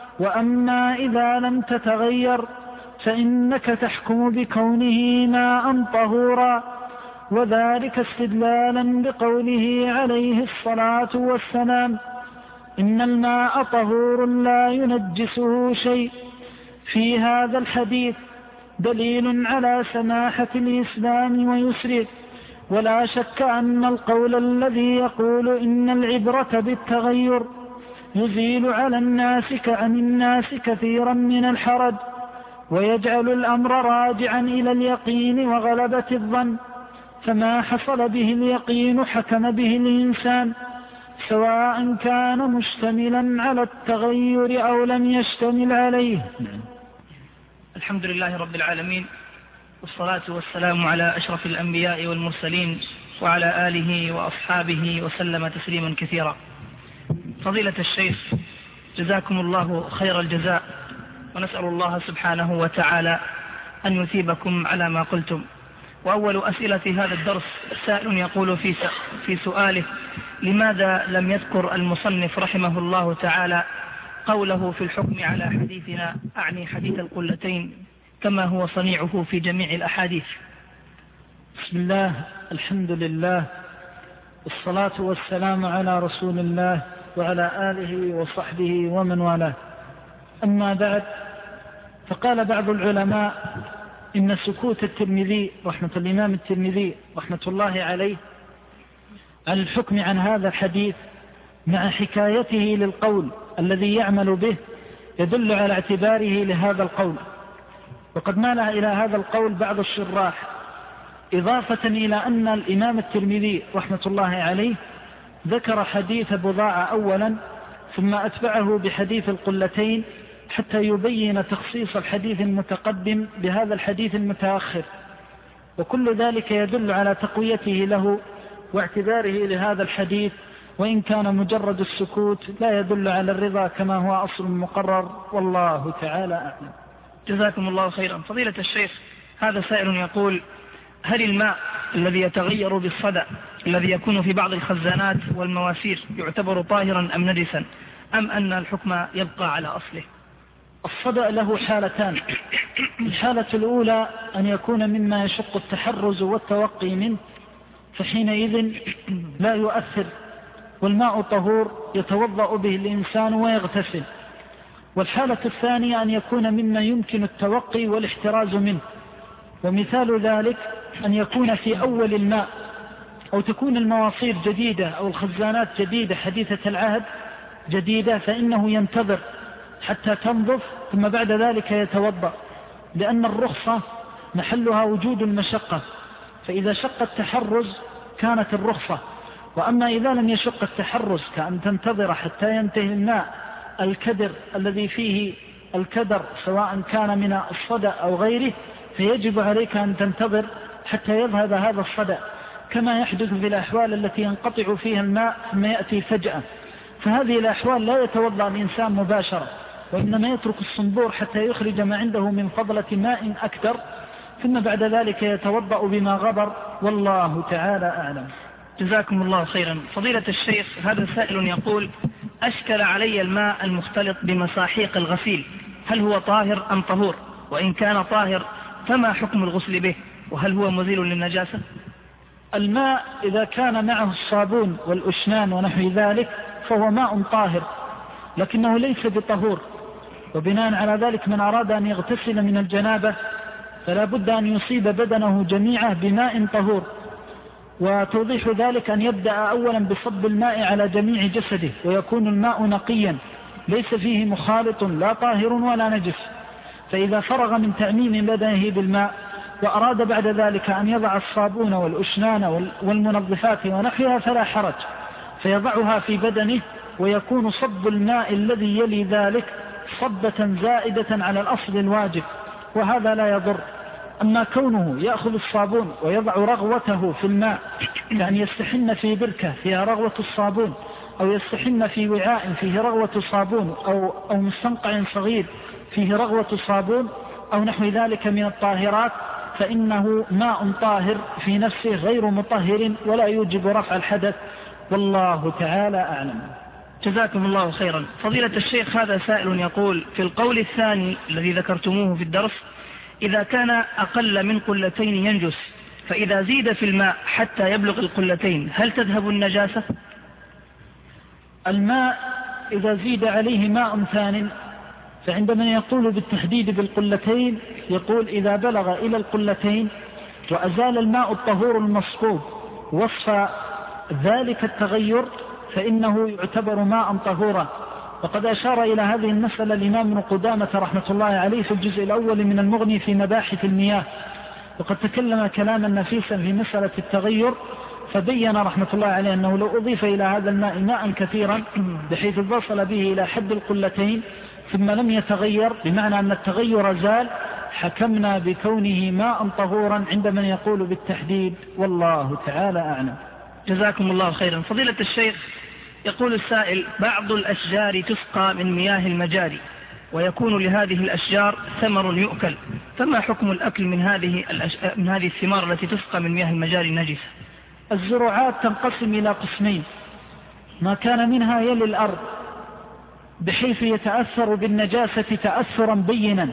وأما إذا لم تتغير فإنك تحكم بكونه ماء طهورا، وذلك استدلالا بقوله عليه الصلاة والسلام إن الماء طهور لا ينجسه شيء. في هذا الحديث دليل على سماحة الإسلام ويسره. ولا شك أن القول الذي يقول إن العبرة بالتغير يزيل على الناس عن الناس كثيرا من الحرج ويجعل الأمر راجعا إلى اليقين وغلبة الظن، فما حصل به اليقين حكم به الإنسان سواء كان مشتملا على التغير أو لم يشتمل عليه. الحمد لله رب العالمين، والصلاة والسلام على أشرف الأنبياء والمرسلين وعلى آله وأصحابه وسلم تسليما كثيرا. فضيلة الشيخ، جزاكم الله خير الجزاء، ونسأل الله سبحانه وتعالى أن يثيبكم على ما قلتم. وأول أسئلة هذا الدرس سائل يقول في سؤاله: لماذا لم يذكر المصنف رحمه الله تعالى قوله في الحكم على حديثنا، أعني حديث القلتين، كما هو صنيعه في جميع الأحاديث؟ بسم الله، الحمد لله، والصلاة والسلام على رسول الله وعلى آله وصحبه ومن والاه. أما بعد، فقال بعض العلماء إن سكوت الترمذي رحمة الإمام الترمذي رحمة الله عليه عن الحكم عن هذا الحديث مع حكايته للقول الذي يعمل به يدل على اعتباره لهذا القول. وقد مال إلى هذا القول بعض الشراح إضافة إلى أن الإمام الترمذي رحمة الله عليه ذكر حديث بضاعة أولا ثم أتبعه بحديث القلتين حتى يبين تخصيص الحديث المتقدم بهذا الحديث المتأخر، وكل ذلك يدل على تقويته له واعتباره لهذا الحديث، وإن كان مجرد السكوت لا يدل على الرضا كما هو أصل مقرر، والله تعالى أعلم. جزاكم الله خيرا. فضيلة الشيخ، هذا سائل يقول: هل الماء الذي يتغير بالصدأ الذي يكون في بعض الخزانات والمواسير يعتبر طاهرا أم نجسا، أم أن الحكم يبقى على أصله؟ الصدأ له حالتان. الحالة الأولى أن يكون مما يشق التحرز والتوقي منه، فحينئذ لا يؤثر، والماء طهور يتوضأ به الإنسان ويغتسل. والحالة الثانية أن يكون مما يمكن التوقي والاحتراز منه، ومثال ذلك أن يكون في أول الماء، أو تكون المواصير جديدة أو الخزانات جديدة حديثة العهد، جديدة فإنه ينتظر حتى تنظف ثم بعد ذلك يتوضأ، لأن الرخصة محلها وجود المشقة، فإذا شق التحرز كانت الرخصة. وأما إذا لم يشق التحرز كأن تنتظر حتى ينتهي الماء الكدر الذي فيه الكدر سواء كان من الصدأ أو غيره، فيجب عليك أن تنتظر حتى يذهب هذا الصدأ، كما يحدث في الأحوال التي ينقطع فيها الماء ثم يأتي فجأة. فهذه الأحوال لا يتوضأ الإنسان مباشرة، وإنما يترك الصنبور حتى يخرج ما عنده من فضلة ماء أكثر، ثم بعد ذلك يتوضأ بما غبر، والله تعالى أعلم. جزاكم الله خيرا. فضيلة الشيخ، هذا سائل يقول: أشكل علي الماء المختلط بمساحيق الغسيل، هل هو طاهر أم طهور؟ وإن كان طاهر فما حكم الغسل به؟ وهل هو مزيل للنجاسة؟ الماء إذا كان معه الصابون والأشنان ونحو ذلك فهو ماء طاهر، لكنه ليس بطهور. وبناء على ذلك من أراد أن يغتسل من الجنابة فلا بد أن يصيب بدنه جميعه بماء طهور. وتوضيح ذلك أن يبدأ أولا بصب الماء على جميع جسده، ويكون الماء نقيا ليس فيه مخالط لا طاهر ولا نجس. فإذا فرغ من تعميم بدنه بالماء وأراد بعد ذلك أن يضع الصابون والأشنان والمنظفات ونحوها فلا حرج، فيضعها في بدنه، ويكون صب الماء الذي يلي ذلك صبة زائدة على الأصل الواجب، وهذا لا يضر. أما كونه يأخذ الصابون ويضع رغوته في الماء، يعني يستحن في بركة فيها رغوة الصابون، أو يستحن في وعاء فيه رغوة صابون، أو مستنقع صغير فيه رغوة صابون أو نحو ذلك من الطاهرات، فإنه ماء طاهر في نفسه غير مطهر ولا يوجب رفع الحدث، والله تعالى أعلم. جزاكم الله خيرا. فضيلة الشيخ، هذا سائل يقول: في القول الثاني الذي ذكرتموه في الدرس، إذا كان أقل من قلتين ينجس، فإذا زيد في الماء حتى يبلغ القلتين هل تذهب النجاسة؟ الماء إذا زيد عليه ماء ثان، فعندما يقول بالتحديد بالقلتين يقول إذا بلغ إلى القلتين وأزال الماء الطهور المصفوب وصف ذلك التغير فإنه يعتبر ماء طهورا. وقد أشار إلى هذه المسألة الإمام ابن قدامة رحمة الله عليه في الجزء الأول من المغني في مباحث المياه، وقد تكلم كلاما نفيسا في مسألة التغير، فبين رحمة الله عليه أنه لو أضيف إلى هذا الماء ماء كثيرا بحيث وصل به إلى حد القلتين ثم لم يتغير، بمعنى أن التغير زال، حكمنا بكونه ماء طهورا عند من يقول بالتحديد، والله تعالى أعلم. جزاكم الله خيرا. فضيلة الشيخ، يقول السائل: بعض الأشجار تسقى من مياه المجاري، ويكون لهذه الأشجار ثمر يؤكل، فما حكم الأكل من هذه الثمار التي تسقى من مياه المجاري النجسة؟ الزروعات تنقسم إلى قسمين: ما كان منها يلي الأرض بحيث يتأثر بالنجاسة تأثرا بينا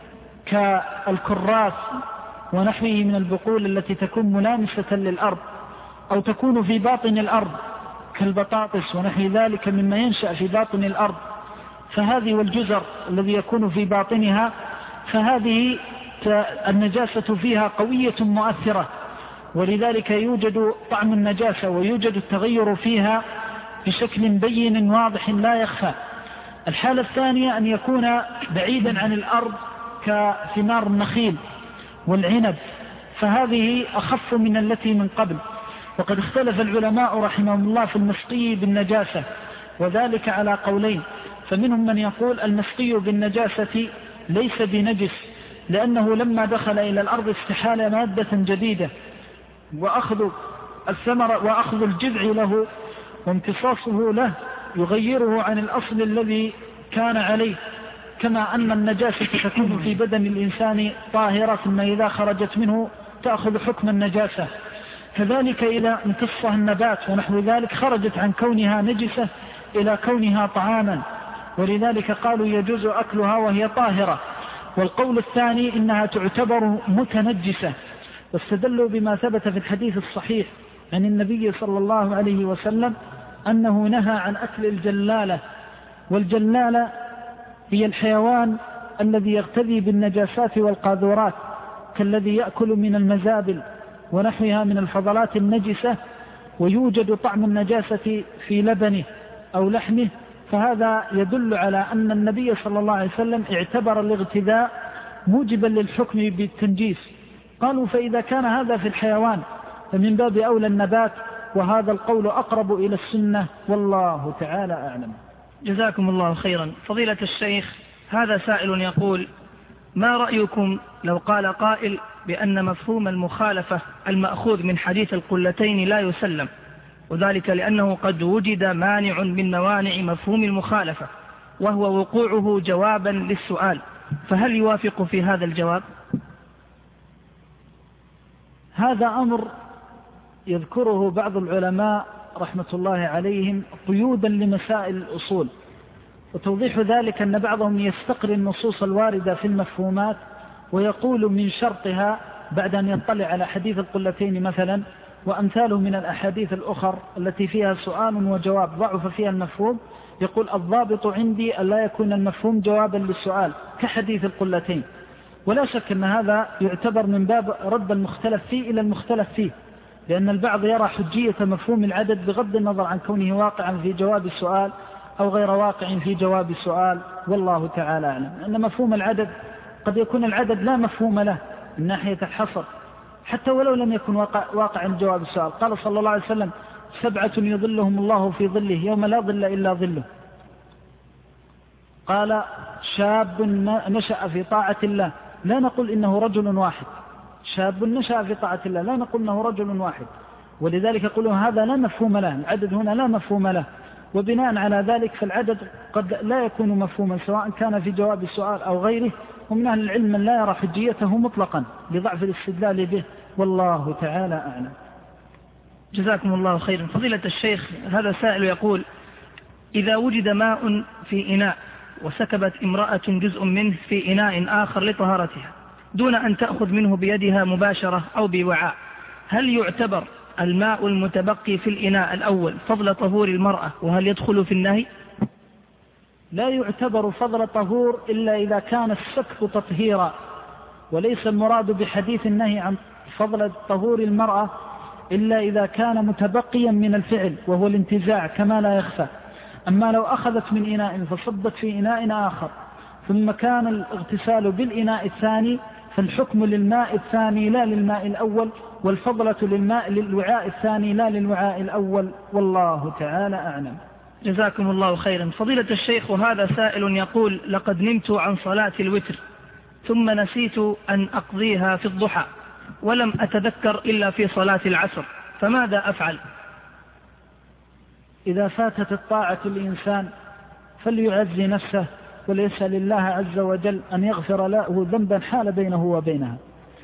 كالكراث ونحوه من البقول التي تكون ملامسة للأرض، أو تكون في باطن الأرض كالبطاطس ونحو ذلك مما ينشأ في باطن الأرض، فهذه والجزر الذي يكون في باطنها، فهذه النجاسة فيها قوية مؤثرة، ولذلك يوجد طعم النجاسة ويوجد التغير فيها بشكل بين واضح لا يخفى. الحالة الثانية أن يكون بعيدا عن الأرض كثمار النخيل والعنب، فهذه أخف من التي من قبل. وقد اختلف العلماء رحمهم الله في المسقي بالنجاسة، وذلك على قولين: فمنهم من يقول المسقي بالنجاسة ليس بنجس، لأنه لما دخل إلى الأرض استحال مادة جديدة، وأخذ الثمر وأخذ الجذع له وامتصاصه له يغيره عن الأصل الذي كان عليه، كما أن النجاسة تكون في بدن الإنسان طاهرة ثم إذا خرجت منه تأخذ حكم النجاسة، كذلك إذا امتصها النبات ونحو ذلك خرجت عن كونها نجسة إلى كونها طعاما، ولذلك قالوا يجوز أكلها وهي طاهرة. والقول الثاني إنها تعتبر متنجسة، واستدلوا بما ثبت في الحديث الصحيح عن النبي صلى الله عليه وسلم أنه نهى عن أكل الجلالة، والجلالة هي الحيوان الذي يغتذي بالنجاسات والقاذورات كالذي يأكل من المزابل ونحوها من الفضلات النجسة، ويوجد طعم النجاسة في لبنه أو لحمه فهذا يدل على أن النبي صلى الله عليه وسلم اعتبر الاغتذاء موجبا للحكم بالتنجيس. قالوا فإذا كان هذا في الحيوان فمن باب أولى النبات، وهذا القول أقرب إلى السنة، والله تعالى أعلم. جزاكم الله خيرا. فضيلة الشيخ، هذا سائل يقول: ما رأيكم لو قال قائل بأن مفهوم المخالفة المأخوذ من حديث القلتين لا يسلم، وذلك لأنه قد وجد مانع من موانع مفهوم المخالفة وهو وقوعه جوابا للسؤال، فهل يوافق في هذا الجواب؟ هذا أمر يذكره بعض العلماء رحمة الله عليهم قيودا لمسائل الأصول، وتوضيح ذلك أن بعضهم يستقري النصوص الواردة في المفهومات ويقول من شرطها بعد أن يطلع على حديث القلتين مثلا وأمثاله من الأحاديث الأخر التي فيها سؤال وجواب ضعف فيها المفهوم، يقول الضابط عندي أن لا يكون المفهوم جوابا للسؤال كحديث القلتين. ولا شك أن هذا يعتبر من باب رد المختلف فيه إلى المختلف فيه، لأن البعض يرى حجية مفهوم العدد بغض النظر عن كونه واقعا في جواب السؤال أو غير واقع في جواب السؤال، والله تعالى أعلم. أن مفهوم العدد قد يكون العدد لا مفهوم له من ناحية الحصر حتى ولو لم يكن واقعا جواب السؤال. قال صلى الله عليه وسلم: 7 يظلهم الله في ظله يوم لا ظل إلا ظله. قال: شاب نشأ في طاعة الله، لا نقول إنه رجل واحد. شاب نشأ في طاعة الله لا نقول إنه رجل واحد، ولذلك يقولون هذا لا مفهوم له، العدد هنا لا مفهوم له، وبناء على ذلك فالعدد قد لا يكون مفهوما سواء كان في جواب السؤال أو غيره، ومن أهل العلم من لا يرى حجيته مطلقا لضعف الاستدلال به، والله تعالى أعلم. جزاكم الله خيرا. فضيلة الشيخ، هذا سائل يقول: إذا وجد ماء في إناء وسكبت امرأة جزء منه في إناء آخر لطهارتها دون أن تأخذ منه بيدها مباشرة أو بوعاء، هل يعتبر الماء المتبقي في الإناء الأول فضل طهور المرأة، وهل يدخل في النهي؟ لا يعتبر فضل طهور إلا إذا كان السكب تطهيرا، وليس المراد بحديث النهي عن فضل طهور المرأة إلا إذا كان متبقيا من الفعل وهو الانتزاع كما لا يخفى. أما لو أخذت من إناء فصبت في إناء آخر ثم كان الاغتسال بالإناء الثاني فالحكم للماء الثاني لا للماء الأول، والفضلة للوعاء الثاني لا للوعاء الأول، والله تعالى أعلم. جزاكم الله خيرا. فضيلة الشيخ، وهذا سائل يقول: لقد نمت عن صلاة الوتر ثم نسيت أن أقضيها في الضحى ولم أتذكر إلا في صلاة العصر، فماذا أفعل؟ إذا فاتت الطاعة الإنسان فليعزي نفسه وليسأل الله عز وجل أن يغفر له ذنبا حال بينه وبينها،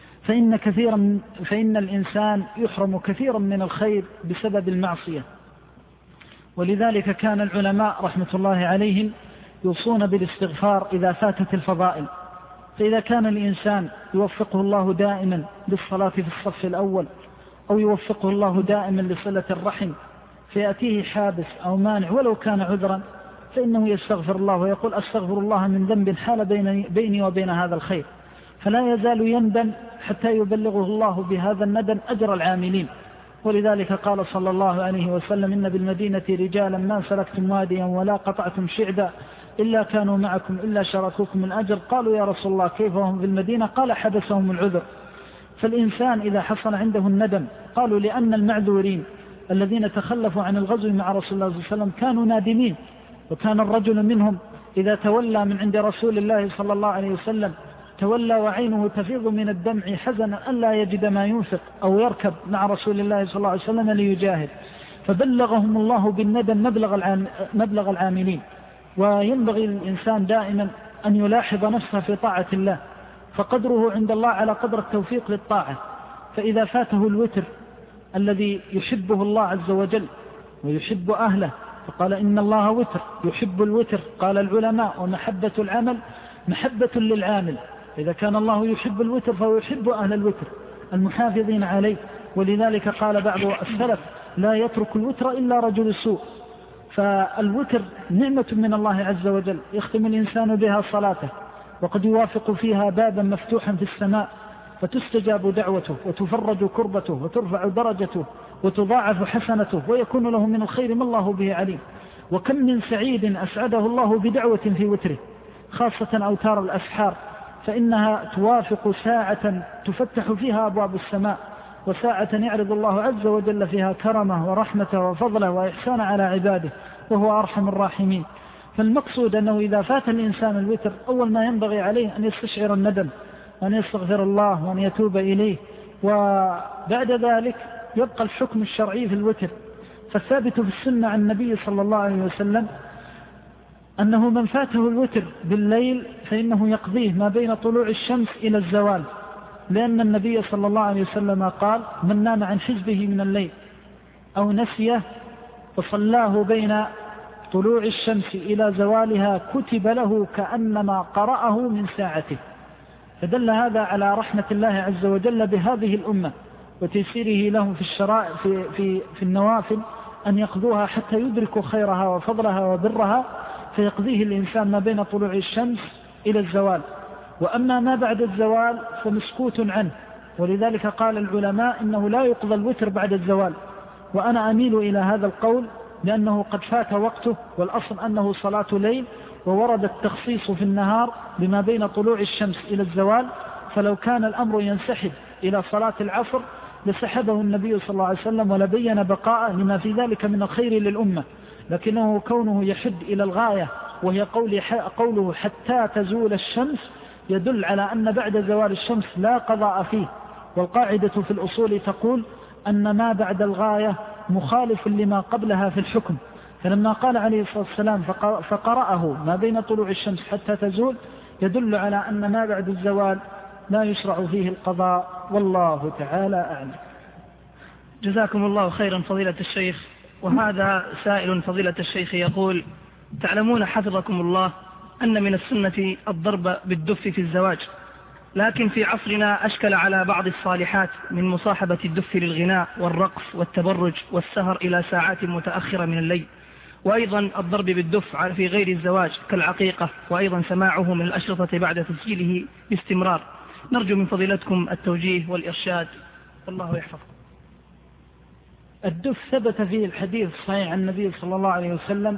فإن الإنسان يحرم كثيرا من الخير بسبب المعصية. ولذلك كان العلماء رحمة الله عليهم يوصون بالاستغفار إذا فاتت الفضائل. فإذا كان الإنسان يوفقه الله دائما للصلاة في الصف الأول أو يوفقه الله دائما لصلة الرحم فيأتيه حابس أو مانع ولو كان عذرا، فإنه يستغفر الله ويقول: أستغفر الله من ذنب حال بيني وبين هذا الخير، فلا يزال يندم حتى يبلغه الله بهذا الندم أجر العاملين. ولذلك قال صلى الله عليه وسلم: إن بالمدينة رجالا ما سلكتم واديا ولا قطعتم شعدا إلا كانوا معكم إلا شاركوكم الأجر. قالوا: يا رسول الله كيف هم في المدينة؟ قال: حبسهم العذر. فالإنسان إذا حصل عنده الندم، قالوا لأن المعذورين الذين تخلفوا عن الغزو مع رسول الله صلى الله عليه وسلم كانوا نادمين، وكان الرجل منهم إذا تولى من عند رسول الله صلى الله عليه وسلم تولى وعينه تفيض من الدمع حزنا ألا يجد ما ينفق أو يركب مع رسول الله صلى الله عليه وسلم ليجاهد، فبلغهم الله بالندم مبلغ العاملين. وينبغي الإنسان دائما أن يلاحظ نفسه في طاعة الله، فقدره عند الله على قدر التوفيق للطاعة. فإذا فاته الوتر الذي يحبه الله عز وجل ويحب أهله، فقال: إن الله وتر يحب الوتر. قال العلماء: ومحبة العمل محبة للعامل. إذا كان الله يحب الوتر فهو يحب أهل الوتر المحافظين عليه. ولذلك قال بعض السلف: لا يترك الوتر إلا رجل سوء. فالوتر نعمة من الله عز وجل يختم الإنسان بها صلاته، وقد يوافق فيها بابا مفتوحا في السماء فتستجاب دعوته وتفرج كربته وترفع درجته وتضاعف حسنته ويكون له من الخير ما الله به عليم. وكم من سعيد أسعده الله بدعوة في وتره، خاصة أوتار الأسحار، فإنها توافق ساعة تفتح فيها أبواب السماء، وساعة يعرض الله عز وجل فيها كرمه ورحمته وفضله وإحسان على عباده، وهو أرحم الراحمين. فالمقصود أنه إذا فات الإنسان الوتر أول ما ينبغي عليه أن يستشعر الندم وأن يستغفر الله وأن يتوب إليه، وبعد ذلك يبقى الحكم الشرعي في الوتر. فالثابت في السنة عن النبي صلى الله عليه وسلم أنه من فاته الوتر بالليل فإنه يقضيه ما بين طلوع الشمس إلى الزوال، لأن النبي صلى الله عليه وسلم قال: من نام عن حزبه من الليل أو نسيه فصلاه بين طلوع الشمس إلى زوالها كتب له كأنما قرأه من ساعته. فدل هذا على رحمة الله عز وجل بهذه الأمة وتيسيره لهم في الشرائع في النوافل أن يقضوها حتى يدركوا خيرها وفضلها وبرها، فيقضيه الإنسان ما بين طلوع الشمس إلى الزوال. وأما ما بعد الزوال فمسكوت عنه، ولذلك قال العلماء إنه لا يقضى الوتر بعد الزوال، وأنا أميل إلى هذا القول لأنه قد فات وقته، والأصل أنه صلاة ليل، وورد التخصيص في النهار بما بين طلوع الشمس إلى الزوال. فلو كان الأمر ينسحب إلى صلاة العصر لسحبه النبي صلى الله عليه وسلم ولبين بقاءه لما في ذلك من الخير للأمة، لكنه كونه يحد إلى الغاية وهي قوله حتى تزول الشمس يدل على أن بعد زوال الشمس لا قضاء فيه. والقاعدة في الأصول تقول أن ما بعد الغاية مخالف لما قبلها في الحكم، فلما قال عليه الصلاة والسلام فقرأه ما بين طلوع الشمس حتى تزول يدل على أن ما بعد الزوال لا يشرع فيه القضاء، والله تعالى أعلم. جزاكم الله خيرا فضيلة الشيخ. وهذا سائل فضيلة الشيخ يقول: تعلمون حفظكم الله أن من السنة الضرب بالدف في الزواج، لكن في عصرنا أشكل على بعض الصالحات من مصاحبة الدف للغناء والرقص والتبرج والسهر إلى ساعات متأخرة من الليل، وأيضا الضرب بالدف في غير الزواج كالعقيقة، وأيضا سماعه من الأشرطة بعد تسجيله باستمرار. نرجو من فضيلتكم التوجيه والإرشاد، والله يحفظكم. الدف ثبت فيه الحديث الصحيح عن النبي صلى الله عليه وسلم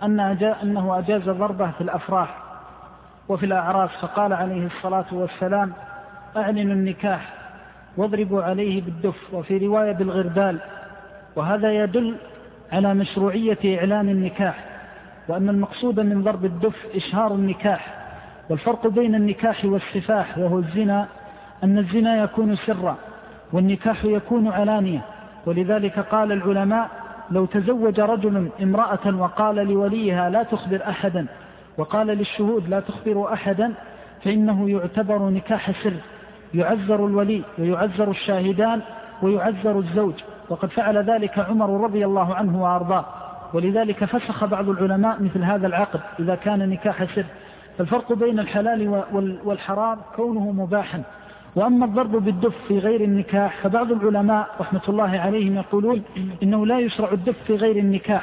أنه أجاز ضربه في الأفراح وفي الأعراس، فقال عليه الصلاة والسلام: أعلنوا النكاح واضربوا عليه بالدف، وفي رواية بالغربال. وهذا يدل على مشروعية إعلان النكاح، وأن المقصود من ضرب الدف إشهار النكاح. والفرق بين النكاح والسفاح وهو الزنا أن الزنا يكون سرا والنكاح يكون علانية. ولذلك قال العلماء: لو تزوج رجل امرأة وقال لوليها لا تخبر أحدا، وقال للشهود لا تخبروا أحدا، فإنه يعتبر نكاح سر، يعذر الولي ويعذر الشاهدان ويعذر الزوج، وقد فعل ذلك عمر رضي الله عنه وأرضاه. ولذلك فسخ بعض العلماء مثل هذا العقد إذا كان نكاح سر. فالفرق بين الحلال والحرام كونه مباحا. وأما الضرب بالدف في غير النكاح فبعض العلماء رحمة الله عليهم يقولون إنه لا يشرع الدف في غير النكاح،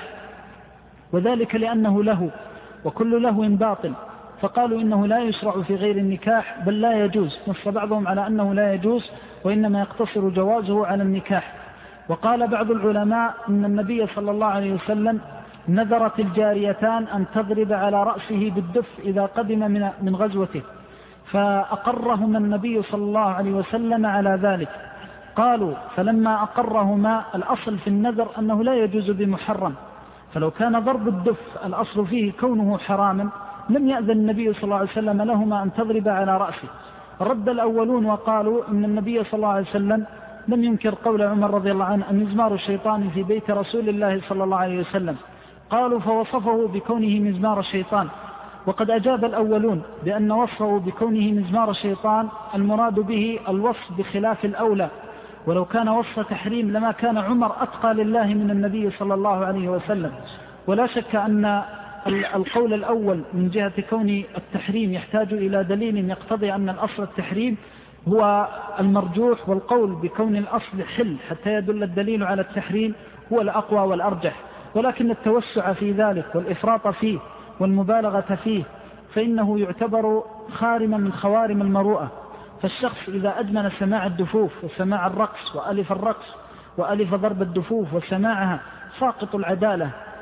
وذلك لأنه له، وكل لهو باطل، فقالوا إنه لا يشرع في غير النكاح بل لا يجوز. نص بعضهم على أنه لا يجوز وإنما يقتصر جوازه على النكاح. وقال بعض العلماء إن النبي صلى الله عليه وسلم نذرت الجاريتان أن تضرب على رأسه بالدف إذا قدم من غزوته، فأقرهما النبي صلى الله عليه وسلم على ذلك. قالوا: فلما أقرهما الأصل في النذر أنه لا يجوز بمحرم، فلو كان ضرب الدف الأصل فيه كونه حراما لم يأذن النبي صلى الله عليه وسلم لهما أن تضرب على رأسه. رد الأولون وقالوا إن النبي صلى الله عليه وسلم لم ينكر قول عمر رضي الله عنه مزمار الشيطان في بيت رسول الله صلى الله عليه وسلم. قالوا: فوصفه بكونه مزمار الشيطان. وقد أجاب الأولون بأن وصفه بكونه مزمار الشيطان المراد به الوصف بخلاف الأولى، ولو كان وصف تحريم لما كان عمر أتقى لله من النبي صلى الله عليه وسلم. ولا شك أن القول الأول من جهة كون التحريم يحتاج إلى دليل يقتضي أن الأصل التحريم هو المرجوح، والقول بكون الأصل حل حتى يدل الدليل على التحريم هو الأقوى والأرجح. ولكن التوسع في ذلك والإفراط فيه والمبالغة فيه فإنه يعتبر خارما من خوارم المروءة. فالشخص إذا أدمن سماع الدفوف وسماع الرقص وألف الرقص وألف ضرب الدفوف وسماعها ساقط العدالة،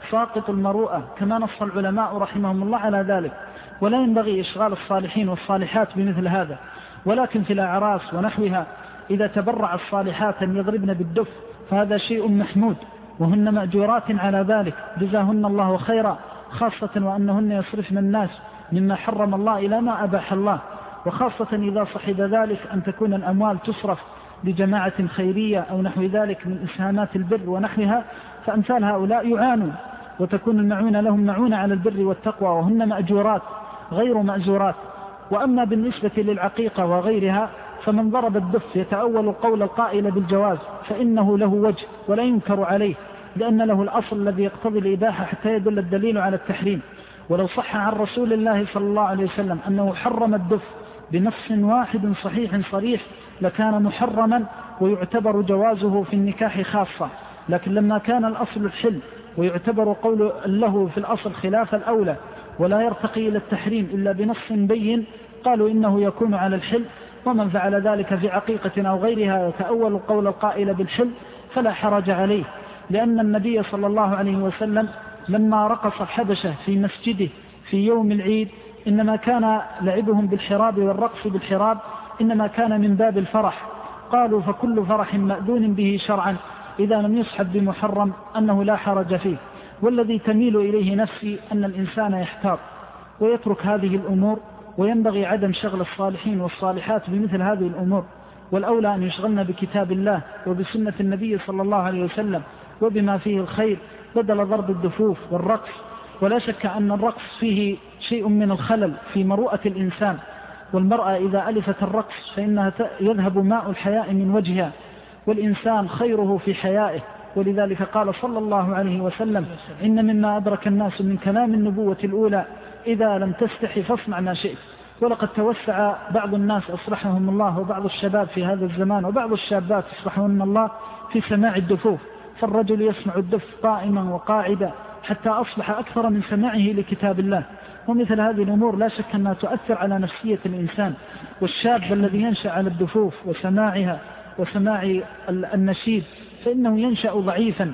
ساقط المروءة كما نص العلماء رحمهم الله على ذلك، ولا ينبغي إشغال الصالحين والصالحات بمثل هذا. ولكن في الأعراس ونحوها إذا تبرع الصالحات أن يضربن بالدف فهذا شيء محمود، وهن مأجورات على ذلك جزاهن الله خيرا، خاصة وأنهن يصرفن الناس مما حرم الله إلى ما أباح الله، وخاصة إذا صحب ذلك أن تكون الأموال تصرف لجماعة خيرية أو نحو ذلك من إسهامات البر ونحوها، فأمثال هؤلاء يعانون وتكون المعونة لهم معونة على البر والتقوى، وهن مأجورات غير مأزورات. وأما بالنسبة للعقيقة وغيرها فمن ضرب الدف يتأول قول القائل بالجواز فإنه له وجه ولا ينكر عليه، لأن له الأصل الذي يقتضي الإباحة حتى يدل الدليل على التحريم. ولو صح عن رسول الله صلى الله عليه وسلم أنه حرم الدف بنص واحد صحيح صريح لكان محرما ويعتبر جوازه في النكاح خاصة، لكن لما كان الأصل الحل ويعتبر قول له في الأصل خلاف الأولى ولا يرتقي إلى التحريم إلا بنص بين، قالوا إنه يكون على الحل. ومن فعل ذلك في عقيقة أو غيرها يتأول قول القائل بالحل فلا حرج عليه، لأن النبي صلى الله عليه وسلم لما رقص الحبشة في مسجده في يوم العيد إنما كان لعبهم بالحراب والرقص بالحراب إنما كان من باب الفرح، قالوا فكل فرح مأذون به شرعا إذا لم يصحب بمحرم أنه لا حرج فيه. والذي تميل إليه نفسي أن الإنسان يحتاط ويترك هذه الأمور، وينبغي عدم شغل الصالحين والصالحات بمثل هذه الأمور، والأولى أن يشغلنا بكتاب الله وبسنة النبي صلى الله عليه وسلم وبما فيه الخير بدل ضرب الدفوف والرقص. ولا شك أن الرقص فيه شيء من الخلل في مروءة الإنسان، والمرأة إذا ألفت الرقص فإنها يذهب ماء الحياء من وجهها، والإنسان خيره في حيائه. ولذلك قال صلى الله عليه وسلم إن مما أدرك الناس من كلام النبوة الأولى إذا لم تستحي فاصنع ما شئت. ولقد توسع بعض الناس أصلحهم الله وبعض الشباب في هذا الزمان وبعض الشابات أصلحهم الله في سماع الدفوف، فالرجل يسمع الدف قائما وقاعدا حتى أصبح أكثر من سماعه لكتاب الله. ومثل هذه الأمور لا شك أنها تؤثر على نفسية الإنسان. والشاب الذي ينشأ على الدفوف وسماعها وسماع النشيد فإنه ينشأ ضعيفا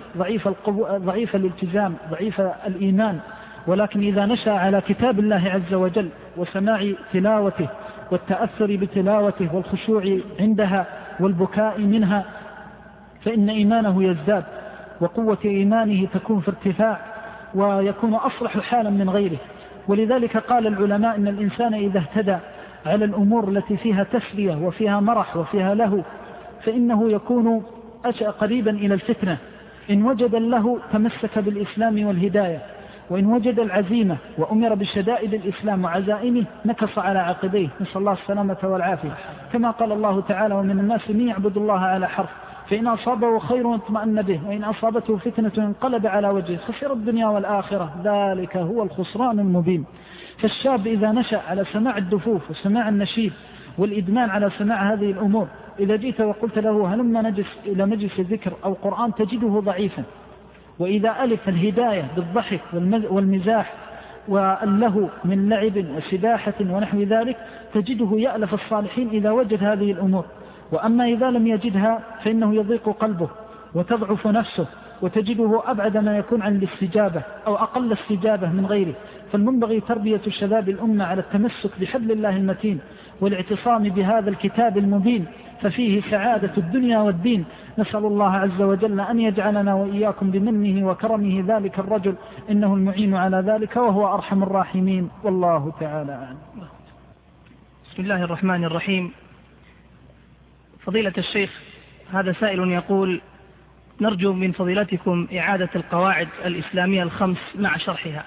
ضعيف الالتزام ضعيف الإيمان. ولكن إذا نشأ على كتاب الله عز وجل وسماع تلاوته والتأثر بتلاوته والخشوع عندها والبكاء منها فإن إيمانه يزداد وقوة إيمانه تكون في ارتفاع ويكون أصلح حالا من غيره. ولذلك قال العلماء إن الإنسان إذا اهتدى على الأمور التي فيها تسلية وفيها مرح وفيها له فإنه يكون قريبا إلى الفتنة. إن وجد له تمسك بالإسلام والهداية، وإن وجد العزيمة وأمر بشدائد الإسلام وعزائمه نكص على عقبيه، نسأل الله السلامة والعافية. كما قال الله تعالى ومن الناس من يعبد الله على حرف فإن أصابه خير اطمأن به وإن أصابته فتنة انقلب على وجهه خسر الدنيا والآخرة ذلك هو الخسران المبين. فالشاب إذا نشأ على سماع الدفوف وسماع النشيد والإدمان على سماع هذه الأمور إذا جئت وقلت له هلما نجلس إلى مجلس ذكر أو قرآن تجده ضعيفا. وإذا ألف الهداية بالضحك والمزاح واللهو من لعب وسباحة ونحو ذلك تجده يألف الصالحين إذا وجد هذه الأمور. وأما إذا لم يجدها فإنه يضيق قلبه وتضعف نفسه وتجده أبعد ما يكون عن الاستجابة أو أقل استجابة من غيره. فالمنبغي تربية الشباب الأمة على التمسك بحبل الله المتين والاعتصام بهذا الكتاب المبين ففيه سعادة الدنيا والدين. نسأل الله عز وجل أن يجعلنا وإياكم بمنه وكرمه ذلك الرجل إنه المعين على ذلك وهو أرحم الراحمين والله تعالى أعلم. بسم الله الرحمن الرحيم. فضيلة الشيخ، هذا سائل يقول نرجو من فضيلتكم إعادة القواعد الإسلامية الخمس مع شرحها.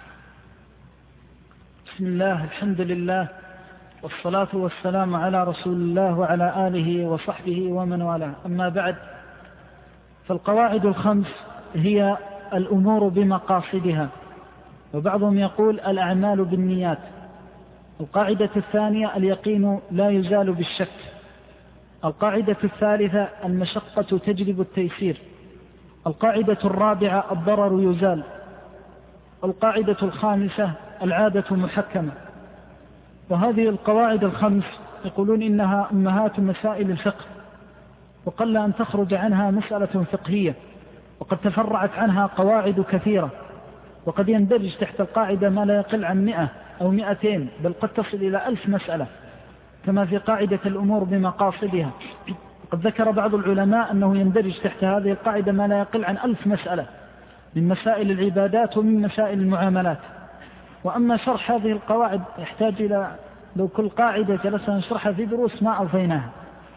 بسم الله الحمد لله والصلاة والسلام على رسول الله وعلى آله وصحبه ومن والاه. أما بعد، فالقواعد الخمس هي الأمور بمقاصدها، وبعضهم يقول الأعمال بالنيات. القاعدة الثانية اليقين لا يزال بالشك. القاعدة الثالثة المشقة تجلب التيسير. القاعدة الرابعة الضرر يزال. القاعدة الخامسة العادة محكمة. وهذه القواعد الخمس يقولون إنها أمهات مسائل الفقه، وقل أن تخرج عنها مسألة فقهية، وقد تفرعت عنها قواعد كثيرة. وقد يندرج تحت القاعدة ما لا يقل عن 100 أو 200 بل قد تصل إلى 1000 مسألة، كما في قاعدة الأمور بمقاصدها. قد ذكر بعض العلماء أنه يندرج تحت هذه القاعدة ما لا يقل عن 1000 مسألة من مسائل العبادات ومن مسائل المعاملات. وأما شرح هذه القواعد يحتاج إلى لو كل قاعدة جلسنا نشرحها في دروس ما أوفيناها،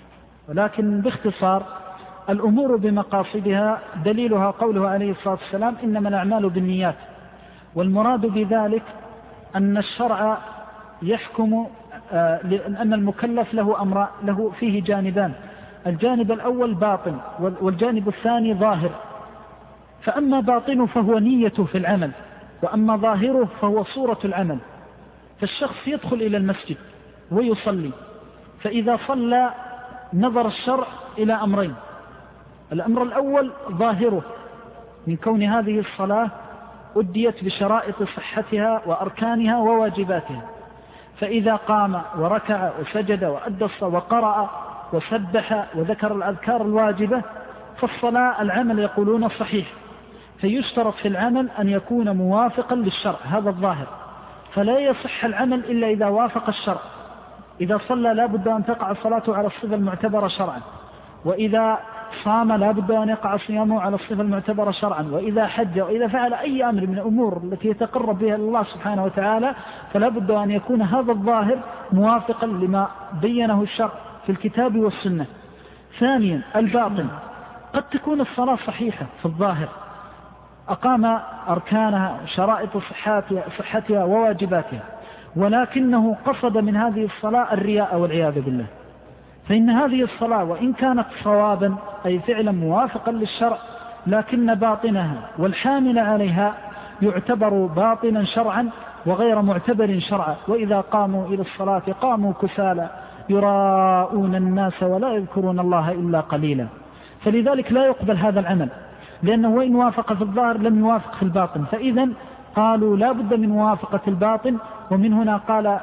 ولكن باختصار الأمور بمقاصدها دليلها قوله عليه الصلاة والسلام إنما الأعمال بالنيات، والمراد بذلك أن الشرع يحكم أن المكلف له فيه جانبان، الجانب الأول باطن والجانب الثاني ظاهر. فأما باطنه فهو نيته في العمل، وأما ظاهره فهو صورة العمل. فالشخص يدخل إلى المسجد ويصلي، فإذا صلى نظر الشرع إلى أمرين: الأمر الأول ظاهره من كون هذه الصلاة أديت بشرائط صحتها وأركانها وواجباتها، فإذا قام وركع وسجد وأدى الصلاة وقرأ وسبح وذكر الأذكار الواجبة فالصلاة العمل يقولون صحيح. فيشترط في العمل أن يكون موافقا للشرع، هذا الظاهر، فلا يصح العمل إلا إذا وافق الشرع. إذا صلى لا بد أن تقع صلاته على الصفة المعتبرة شرعا، وإذا صام لا بد أن يقع صيامه على الصفة المعتبرة شرعا، وإذا حج وإذا فعل أي أمر من الأمور التي يتقرب بها الله سبحانه وتعالى فلا بد أن يكون هذا الظاهر موافقا لما بينه الشرع في الكتاب والسنة. ثانيا الباطن، قد تكون الصلاة صحيحة في الظاهر، أقام أركانها شرائط صحتها وواجباتها، ولكنه قصد من هذه الصلاة الرياء والعياذ بالله، فإن هذه الصلاة وإن كانت صوابا أي فعلا موافقا للشرع لكن باطنها والحامل عليها يعتبر باطنا شرعا وغير معتبر شرعا. وإذا قاموا إلى الصلاة قاموا كسالى يراءون الناس ولا يذكرون الله إلا قليلا. فلذلك لا يقبل هذا العمل، لأنه وإن وافق في الظاهر لم يوافق في الباطن. فإذا قالوا لا بد من موافقة الباطن. ومن هنا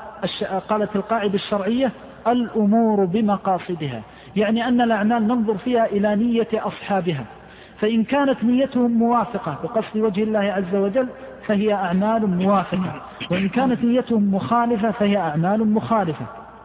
قالت القاعدة الشرعية الأمور بمقاصدها، يعني أن الأعمال ننظر فيها إلى نية أصحابها، فإن كانت نيتهم موافقة بقصد وجه الله عز وجل فهي أعمال موافقة، وإن كانت نيتهم مخالفة فهي أعمال مخالفة.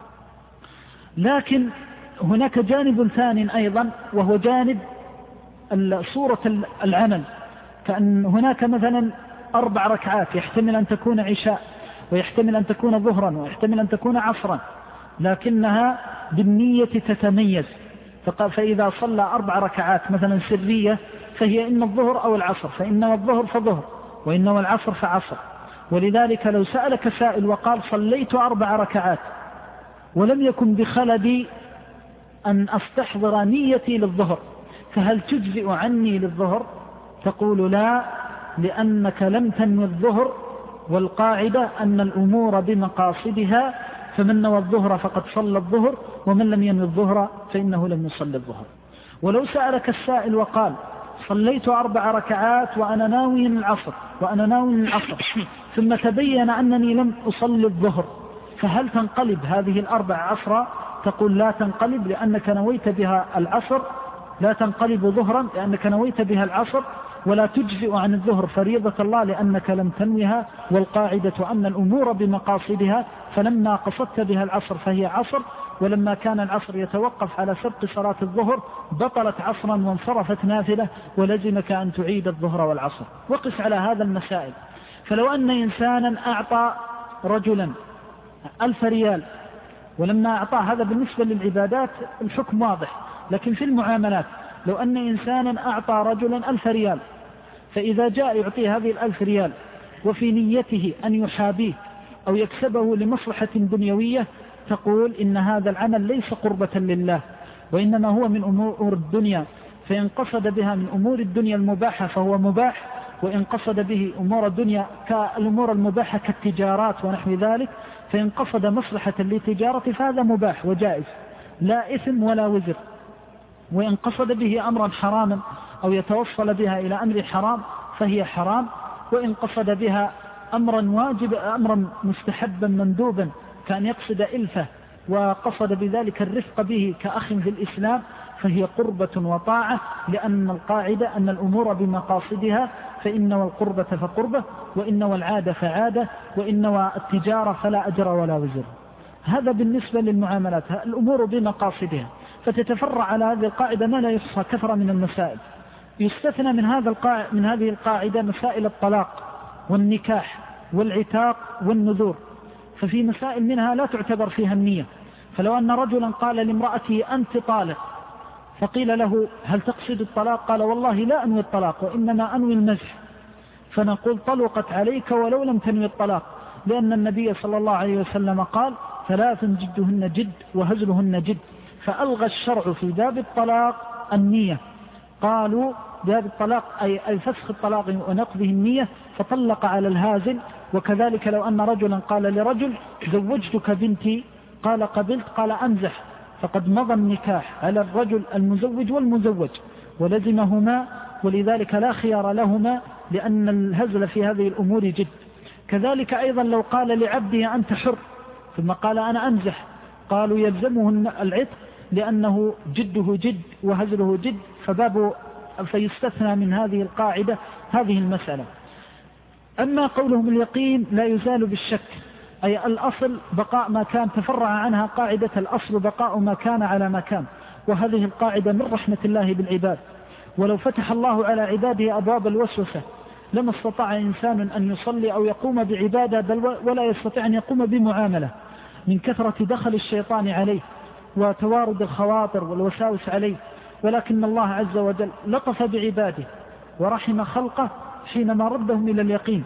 لكن هناك جانب ثاني أيضا وهو جانب صورة العمل، كأن هناك مثلا 4 ركعات يحتمل أن تكون عشاء ويحتمل أن تكون ظهرا ويحتمل أن تكون عصرا، لكنها بالنية تتميز. فإذا صلى 4 ركعات مثلا سرية فهي إن الظهر أو العصر، فإنما الظهر فظهر وإنما العصر فعصر. ولذلك لو سألك سائل وقال صليت 4 ركعات ولم يكن بخلدي أن أستحضر نيتي للظهر فهل تجزئ عني للظهر؟ تقول لا، لأنك لم تنوي الظهر، والقاعدة أن الأمور بمقاصدها، فمن نوى الظهر فقد صلى الظهر ومن لم ينوي الظهر فإنه لم يصلي الظهر. ولو سألك السائل وقال صليت 4 ركعات وأنا ناوي العصر ثم تبين أنني لم أصلي الظهر فهل تنقلب هذه 4 عصرا؟ تقول لا تنقلب، لأنك نويت بها العصر، لا تنقلب ظهرا لأنك نويت بها العصر، ولا تجزئ عن الظهر فريضة الله لأنك لم تنويها. والقاعدة أن الأمور بمقاصدها، فلما قصدت بها العصر فهي عصر، ولما كان العصر يتوقف على سبق صلاة الظهر بطلت عصرا وانصرفت نافلة ولزمك أن تعيد الظهر والعصر. وقس على هذا المسائل. فلو أن إنسانا أعطى رجلا 1000 ريال، ولما أعطاه، هذا بالنسبة للعبادات الحكم واضح، لكن في المعاملات لو أن إنسانا أعطى رجلا 1000 ريال، فإذا جاء يعطيه هذه 1000 ريال وفي نيته أن يحابيه أو يكسبه لمصلحة دنيوية، تقول إن هذا العمل ليس قربة لله وإنما هو من أمور الدنيا، فإن قصد بها من أمور الدنيا المباحة فهو مباح، وإن قصد به أمور الدنيا كالأمور المباحة كالتجارات ونحو ذلك، فإن قصد مصلحة للتجارة فهذا مباح وجائز لا إثم ولا وزر. وإن قصد به أمرا حراما أو يتوصل بها إلى أمر حرام فهي حرام. وإن قصد بها أمرا واجب، أمرا مستحبا مندوبا، كان يقصد إلفة وقصد بذلك الرفق به كأخ في الإسلام، فهي قربة وطاعة، لأن القاعدة أن الأمور بمقاصدها، فإن والقربة فقربة، وإن والعادة فعادة، وإن والتجارة فلا أجر ولا وزر. هذا بالنسبة للمعاملات، الأمور بمقاصدها. فتتفرع على هذه القاعدة ما لا يحصى كثرة من المسائل. يستثنى من هذه القاعدة مسائل الطلاق والنكاح والعتاق والنذور، ففي مسائل منها لا تعتبر فيها النية. فلو أن رجلا قال لامرأته أنت طالق، فقيل له هل تقصد الطلاق؟ قال والله لا أنوي الطلاق وإنما أنوي المزح، فنقول طلقت عليك ولو لم تنوي الطلاق، لأن النبي صلى الله عليه وسلم قال 3 جدهن جد وهزلهن جد. فألغى الشرع في باب الطلاق النية، قالوا باب الطلاق أي فسخ الطلاق ونقضه النية، فطلق على الهازل. وكذلك لو أن رجلا قال لرجل زوجتك بنتي، قال قبلت، قال أمزح، فقد مضى النكاح على الرجل المزوج والمزوج ولزمهما، ولذلك لا خيار لهما، لأن الهزل في هذه الأمور جد. كذلك أيضا لو قال لعبده أنت حر ثم قال أنا أمزح، قالوا يلزمه العتق لأنه جده جد وهزله جد، فيستثنى من هذه القاعدة هذه المسألة. أما قولهم اليقين لا يزال بالشك، أي الأصل بقاء ما كان، تفرع عنها قاعدة الأصل بقاء ما كان على ما كان، وهذه القاعدة من رحمة الله بالعباد. ولو فتح الله على عباده أبواب الوسوسة لما استطاع إنسان أن يصلي أو يقوم بعبادة، بل ولا يستطيع أن يقوم بمعاملة من كثرة دخل الشيطان عليه وتوارد الخواطر والوساوس عليه. ولكن الله عز وجل لطف بعباده ورحم خلقه حينما ردهم إلى اليقين.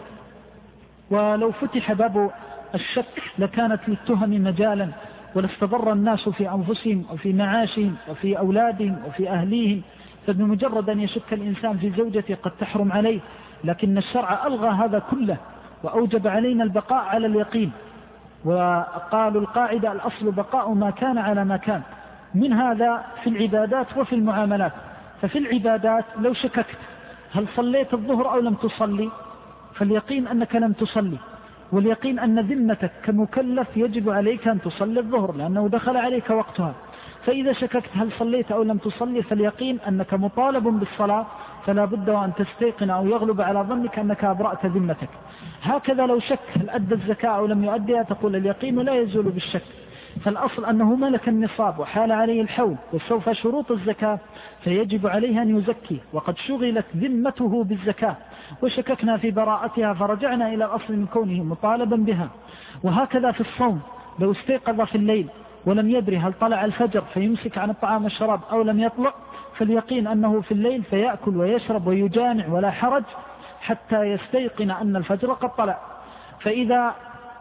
ولو فتح باب الشك لكانت للتهم مجالا، ولاستضر الناس في أنفسهم وفي معاشهم وفي أولادهم وفي أهليهم. فبمجرد أن يشك الإنسان في زوجته قد تحرم عليه، لكن الشرع ألغى هذا كله وأوجب علينا البقاء على اليقين. وقالوا القاعدة الأصل بقاء ما كان على ما كان. من هذا في العبادات وفي المعاملات. ففي العبادات لو شككت هل صليت الظهر أو لم تصلي، فاليقين أنك لم تصلي، واليقين أن ذمتك كمكلف يجب عليك أن تصلي الظهر لأنه دخل عليك وقتها. فإذا شككت هل صليت أو لم تصلي، فاليقين أنك مطالب بالصلاة، فلا بد وأن تستيقن أو يغلب على ظنك أنك أبرأت ذمتك. هكذا لو شك هل أدى الزكاة أو لم يؤديها، تقول اليقين لا يزول بالشك. فالأصل أنه ملك النصاب وحال عليه الحول وسوف شروط الزكاة، فيجب عليه أن يزكي، وقد شغلت ذمته بالزكاة وشككنا في براءتها فرجعنا إلى الأصل من كونه مطالبا بها. وهكذا في الصوم، لو استيقظ في الليل ولم يدري هل طلع الفجر فيمسك عن الطعام والشراب أو لم يطلع، فاليقين أنه في الليل فيأكل ويشرب ويجامع ولا حرج حتى يستيقن أن الفجر قد طلع. فإذا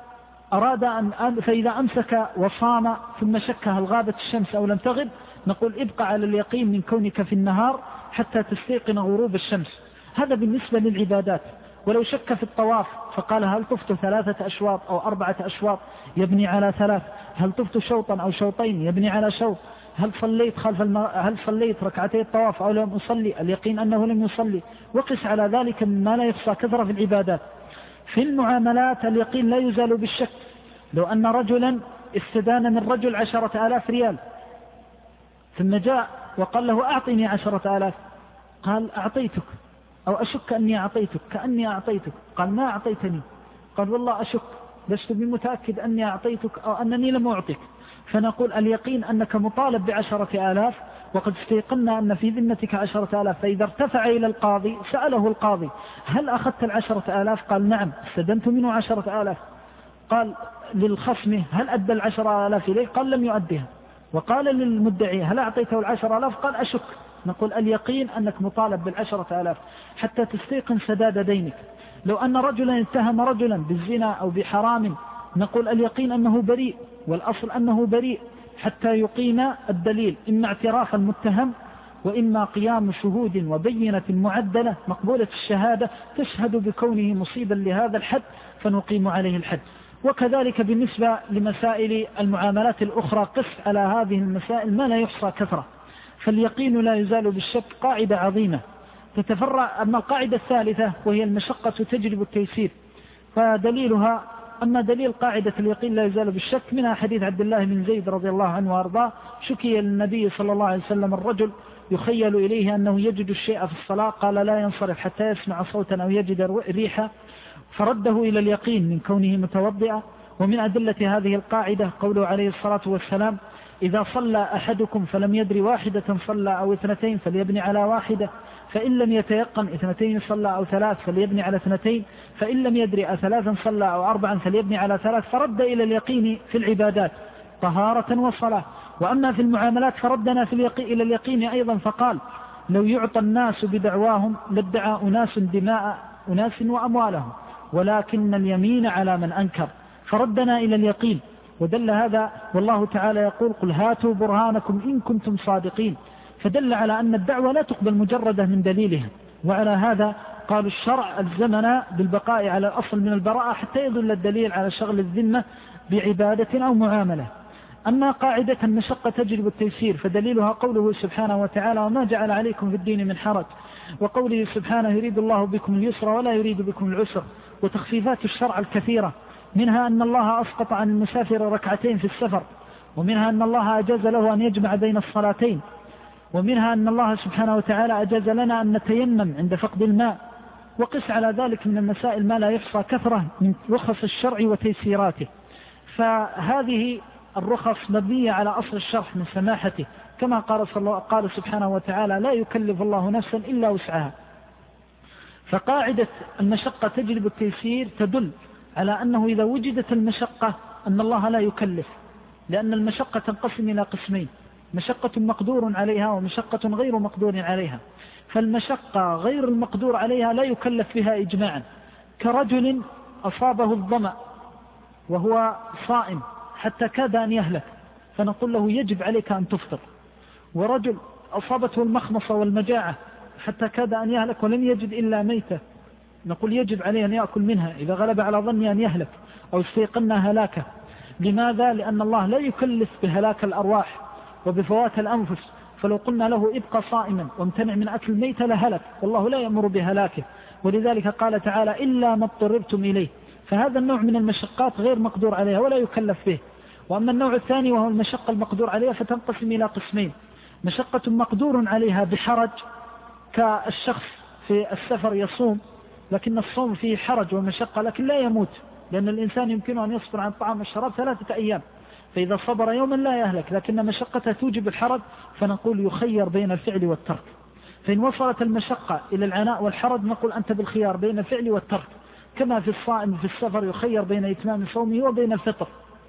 أمسك وصام ثم شك هل غابت الشمس أو لم تغب، نقول ابقى على اليقين من كونك في النهار حتى تستيقن غروب الشمس. هذا بالنسبة للعبادات. ولو شك في الطواف فقال هل طفت 3 أشواط أو 4 أشواط، يبني على 3. هل طفت شوطا أو شوطين، يبني على شوط. هل صليت ركعتي الطواف أو لم أصلي، اليقين أنه لم يصلي. وقس على ذلك مما لا يحصى كثرة في العبادات. في المعاملات اليقين لا يزال بالشك. لو أن رجلا استدان من رجل 10,000 ريال، ثم جاء وقال له أعطني 10,000، قال أعطيتك أو أشك أني أعطيتك كأني أعطيتك، قال ما أعطيتني، قال والله أشك لست بمتأكد أني أعطيتك أو أنني لم أعطيك. فنقول اليقين أنك مطالب ب10,000 وقد استيقنا أن في ذمتك 10,000. فإذا ارتفع إلى القاضي سأله القاضي هل أخذت 10,000؟ قال نعم استدنت منه 10,000. قال للخصم هل أدى 10,000 إليه؟ قال لم يؤديها. وقال للمدعي هل أعطيته 10,000؟ قال أشك. نقول اليقين أنك مطالب 10,000 حتى تستيقن سداد دينك. لو أن رجلا اتهم رجلا بالزنا أو بحرام، نقول اليقين أنه بريء، والأصل أنه بريء حتى يقيم الدليل، إما اعتراف المتهم وإما قيام شهود وبينة معدلة مقبولة الشهادة تشهد بكونه مصيبا لهذا الحد فنقيم عليه الحد. وكذلك بالنسبة لمسائل المعاملات الأخرى قس على هذه المسائل ما لا يحصى كثرة. فاليقين لا يزال بالشك قاعدة عظيمة تتفرع. أما القاعدة الثالثة وهي المشقة تجلب التيسير، فدليلها أما دليل قاعدة اليقين لا يزال بالشك منها حديث عبد الله بن زيد رضي الله عنه وأرضاه، شكي للنبي صلى الله عليه وسلم الرجل يخيل إليه أنه يجد الشيء في الصلاة، قال لا ينصرف حتى يسمع صوتا أو يجد ريحة، فرده إلى اليقين من كونه متوضئا. ومن أدلة هذه القاعدة قوله عليه الصلاة والسلام: إذا صلى أحدكم فلم يدري واحدة صلى أو اثنتين فليبني على واحدة، فإن لم يتيقن اثنتين صلى أو ثلاث فليبني على اثنتين، فإن لم يدري ثلاثا صلى أو أربعا فليبني على ثلاث. فرد إلى اليقين في العبادات طهارة وصلاة. وأما في المعاملات فردنا إلى اليقين أيضا، فقال: لو يعطى الناس بدعواهم لادعى أناس دماء أناس وأموالهم، ولكن اليمين على من أنكر. فردنا إلى اليقين. ودل هذا والله تعالى يقول: قل هاتوا برهانكم إن كنتم صادقين. فدل على أن الدعوة لا تقبل مجردة من دليلها. وعلى هذا قالوا الشرع ألزمنا بالبقاء على الأصل من البراءة حتى يدل الدليل على شغل الذمة بعبادة أو معاملة. أما قاعدة المشقة تجلب التيسير فدليلها قوله سبحانه وتعالى: وما جعل عليكم في الدين من حرج، وقوله سبحانه: يريد الله بكم اليسر ولا يريد بكم العسر. وتخفيفات الشرع الكثيرة، منها أن الله أسقط عن المسافر ركعتين في السفر، ومنها أن الله أجاز له أن يجمع بين الصلاتين، ومنها أن الله سبحانه وتعالى أجاز لنا أن نتيمم عند فقد الماء. وقس على ذلك من المسائل ما لا يحصى كثرة من رخص الشرع وتيسيراته. فهذه الرخص مبنية على أصل الشرع من سماحته، كما قال سبحانه وتعالى: لا يكلف الله نفسا إلا وسعها. فقاعدة المشقة تجلب التيسير تدل على أنه إذا وجدت المشقة أن الله لا يكلف، لأن المشقة تنقسم إلى قسمين: مشقة مقدور عليها ومشقة غير مقدور عليها. فالمشقة غير المقدور عليها لا يكلف بها إجماعا، كرجل أصابه الظمأ وهو صائم حتى كاد أن يهلك فنقول له يجب عليك أن تفطر. ورجل أصابته المخمصة والمجاعة حتى كاد أن يهلك ولم يجد إلا ميتة نقول يجب عليه أن يأكل منها إذا غلب على ظني أن يهلك أو استيقن هلاكه. لماذا؟ لأن الله لا يكلف بهلاك الأرواح وبفوات الأنفس، فلو قلنا له ابقى صائما وامتنع من أكل الميت لهلك، والله لا يأمر بهلاكه. ولذلك قال تعالى: إلا ما اضطررتم إليه. فهذا النوع من المشقات غير مقدور عليها ولا يكلف به. وأما النوع الثاني وهو المشقة المقدور عليها فتنقسم إلى قسمين: مشقة مقدور عليها بحرج، كالشخص في السفر يصوم لكن الصوم فيه حرج ومشقة لكن لا يموت، لأن الإنسان يمكنه أن يصبر عن الطعام والشراب 3 أيام، فإذا صبر يوما لا يهلك، لكن مشقته توجب الحرج فنقول يخير بين الفعل والترك. فإن وصلت المشقة إلى العناء والحرج نقول أنت بالخيار بين الفعل والترك، كما في الصائم في السفر يخير بين إتمام صومه وبين الفطر.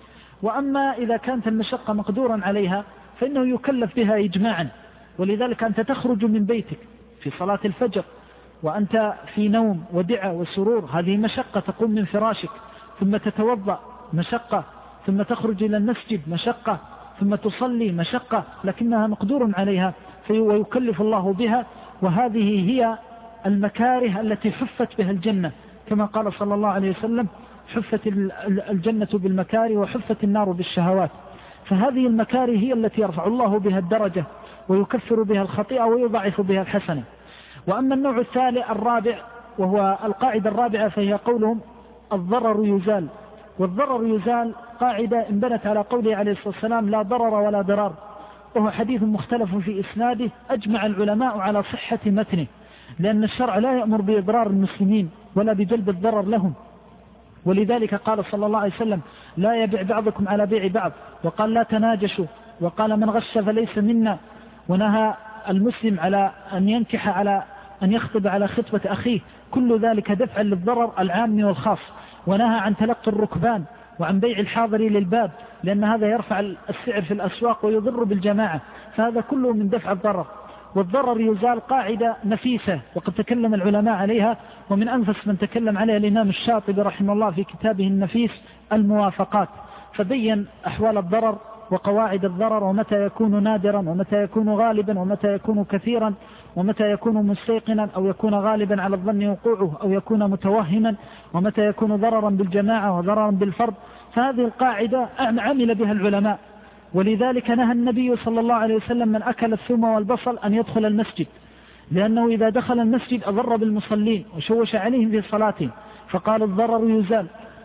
وأما إذا كانت المشقة مقدورا عليها فإنه يكلف بها إجماعا. ولذلك أنت تخرج من بيتك في صلاة الفجر وأنت في نوم ودعة وسرور، هذه مشقة، تقوم من فراشك ثم تتوضأ مشقة، ثم تخرج إلى المسجد مشقة، ثم تصلي مشقة، لكنها مقدور عليها ويكلف الله بها. وهذه هي المكاره التي حفت بها الجنة، كما قال صلى الله عليه وسلم: حفت الجنة بالمكاره وحفت النار بالشهوات. فهذه المكاره هي التي يرفع الله بها الدرجة ويكفر بها الخطيئة ويضعف بها الحسنة. وأما النوع الثالث الرابع وهو القاعدة الرابعة فهي قولهم: الضرر يزال. والضرر يزال قاعدة انبنت على قوله عليه الصلاة والسلام: لا ضرر ولا ضرار، وهو حديث مختلف في إسناده أجمع العلماء على صحة متنه، لأن الشرع لا يأمر بإضرار المسلمين ولا بجلب الضرر لهم. ولذلك قال صلى الله عليه وسلم: لا يبيع بعضكم على بيع بعض، وقال: لا تناجشوا، وقال: من غش فليس منا، ونهى المسلم على أن ينكح على أن يخطب على خطبة أخيه، كل ذلك دفعا للضرر العام والخاص. ونهى عن تلقي الركبان وعن بيع الحاضر للباد، لأن هذا يرفع السعر في الأسواق ويضر بالجماعة، فهذا كله من دفع الضرر. والضرر يزال قاعدة نفيسة وقد تكلم العلماء عليها، ومن أنفس من تكلم عليها الإمام الشاطبي رحمه الله في كتابه النفيس الموافقات، فبين أحوال الضرر وقواعد الضرر، ومتى يكون نادرا ومتى يكون غالبا ومتى يكون كثيرا ومتى يكون مستيقنا أو يكون غالبا على الظن وقوعه أو يكون متوهما، ومتى يكون ضررا بالجماعة وضررا بالفرد. فهذه القاعدة عمل بها العلماء. ولذلك نهى النبي صلى الله عليه وسلم من أكل الثوم والبصل أن يدخل المسجد، لأنه إذا دخل المسجد أضر بالمصلين وشوش عليهم في صلاتهم، فقال: الضرر يزال.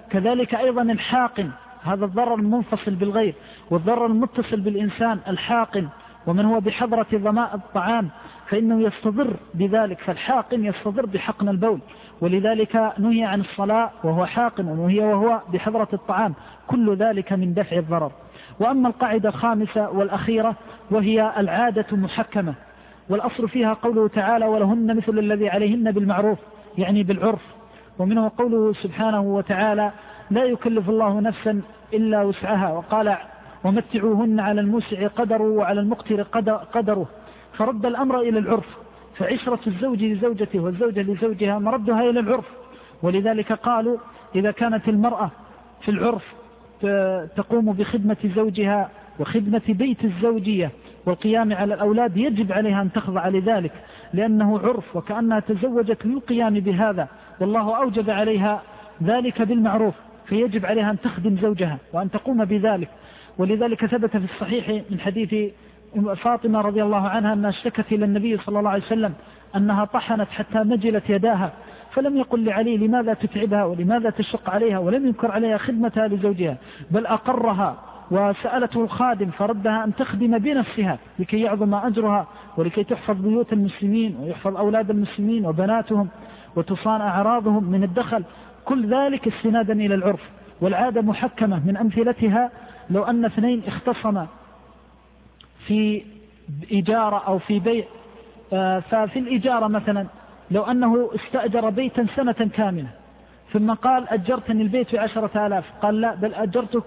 كذلك أيضا الحاقن، هذا الضرر المنفصل بالغير، والضرر المتصل بالإنسان الحاقن، ومن هو بحضرة ظماء الطعام فإنه يستضر بذلك، فالحاقن يستضر بحقن البول، ولذلك نهي عن الصلاة وهو حاقن، ونهي وهو بحضرة الطعام، كل ذلك من دفع الضرر. وأما القاعدة الخامسة والأخيرة وهي العادة محكمة، والأصل فيها قوله تعالى ولهن مثل الذي عليهن بالمعروف، يعني بالعرف. ومنه قوله سبحانه وتعالى لا يكلف الله نفسا إلا وسعها، وقال ومتعوهن على الموسع قدره وعلى المقتر قدره، فرد الأمر إلى العرف، فعشرة الزوج لزوجته والزوجة لزوجها مردها إلى العرف. ولذلك قالوا إذا كانت المرأة في العرف تقوم بخدمة زوجها وخدمة بيت الزوجية والقيام على الأولاد يجب عليها أن تخضع لذلك، لأنه عرف وكأنها تزوجت للقيام بهذا، والله أوجب عليها ذلك بالمعروف، فيجب عليها أن تخدم زوجها وأن تقوم بذلك. ولذلك ثبت في الصحيح من حديث فاطمة رضي الله عنها أنها اشتكت إلى النبي صلى الله عليه وسلم أنها طحنت حتى مجلت يداها، فلم يقل لعلي لماذا تتعبها ولماذا تشق عليها، ولم ينكر عليها خدمتها لزوجها، بل أقرها وسألته الخادم فردها أن تخدم بنفسها لكي يعظم أجرها ولكي تحفظ بيوت المسلمين ويحفظ أولاد المسلمين وبناتهم وتصان أعراضهم من الدخل، كل ذلك استنادا إلى العرف. والعادة محكمة، من أمثلتها لو أن اثنين اختصما في إجارة أو في بيع، ففي الإجارة مثلا لو أنه استأجر بيتا سنة كاملة ثم قال أجرتني البيت ب10,000، قال لا بل أجرتك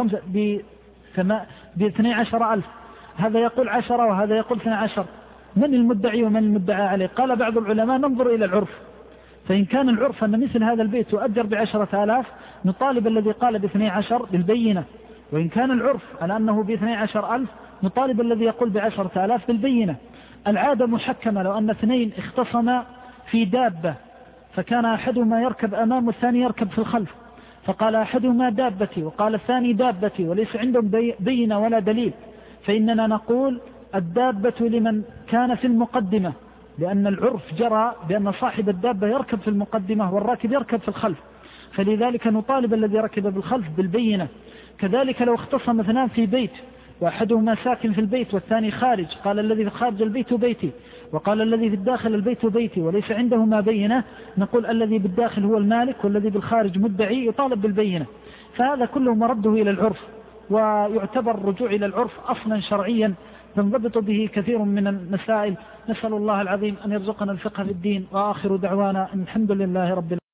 ب12,000، هذا يقول 10 وهذا يقول 12، من المدعي ومن المدعى عليه؟ قال بعض العلماء ننظر إلى العرف، فإن كان العرف أن مثل هذا البيت يؤجر ب10,000 نطالب الذي قال ب12 بالبينة، وإن كان العرف على أنه ب12,000 نطالب الذي يقول ب10,000 بالبينة. العادة محكمة، لو أن اثنين اختصما في دابة فكان أحدهما يركب أمام والثاني يركب في الخلف، فقال أحدهما دابتي وقال الثاني دابتي وليس عندهم بينة ولا دليل، فإننا نقول الدابة لمن كان في المقدمة، لأن العرف جرى بأن صاحب الدابة يركب في المقدمة والراكب يركب في الخلف، فلذلك نطالب الذي ركب بالخلف بالبينة. كذلك لو اختصم اثنان في بيت وأحدهما ساكن في البيت والثاني خارج، قال الذي في خارج البيت بيتي وقال الذي في الداخل البيت بيتي وليس عندهما بينة، نقول الذي بالداخل هو المالك والذي بالخارج مدعي يطالب بالبينة. فهذا كله مرده إلى العرف، ويعتبر الرجوع إلى العرف أصلا شرعيا تنضبط به كثير من المسائل. نسأل الله العظيم أن يرزقنا الفقه في الدين، وآخر دعوانا الحمد لله رب العالمين.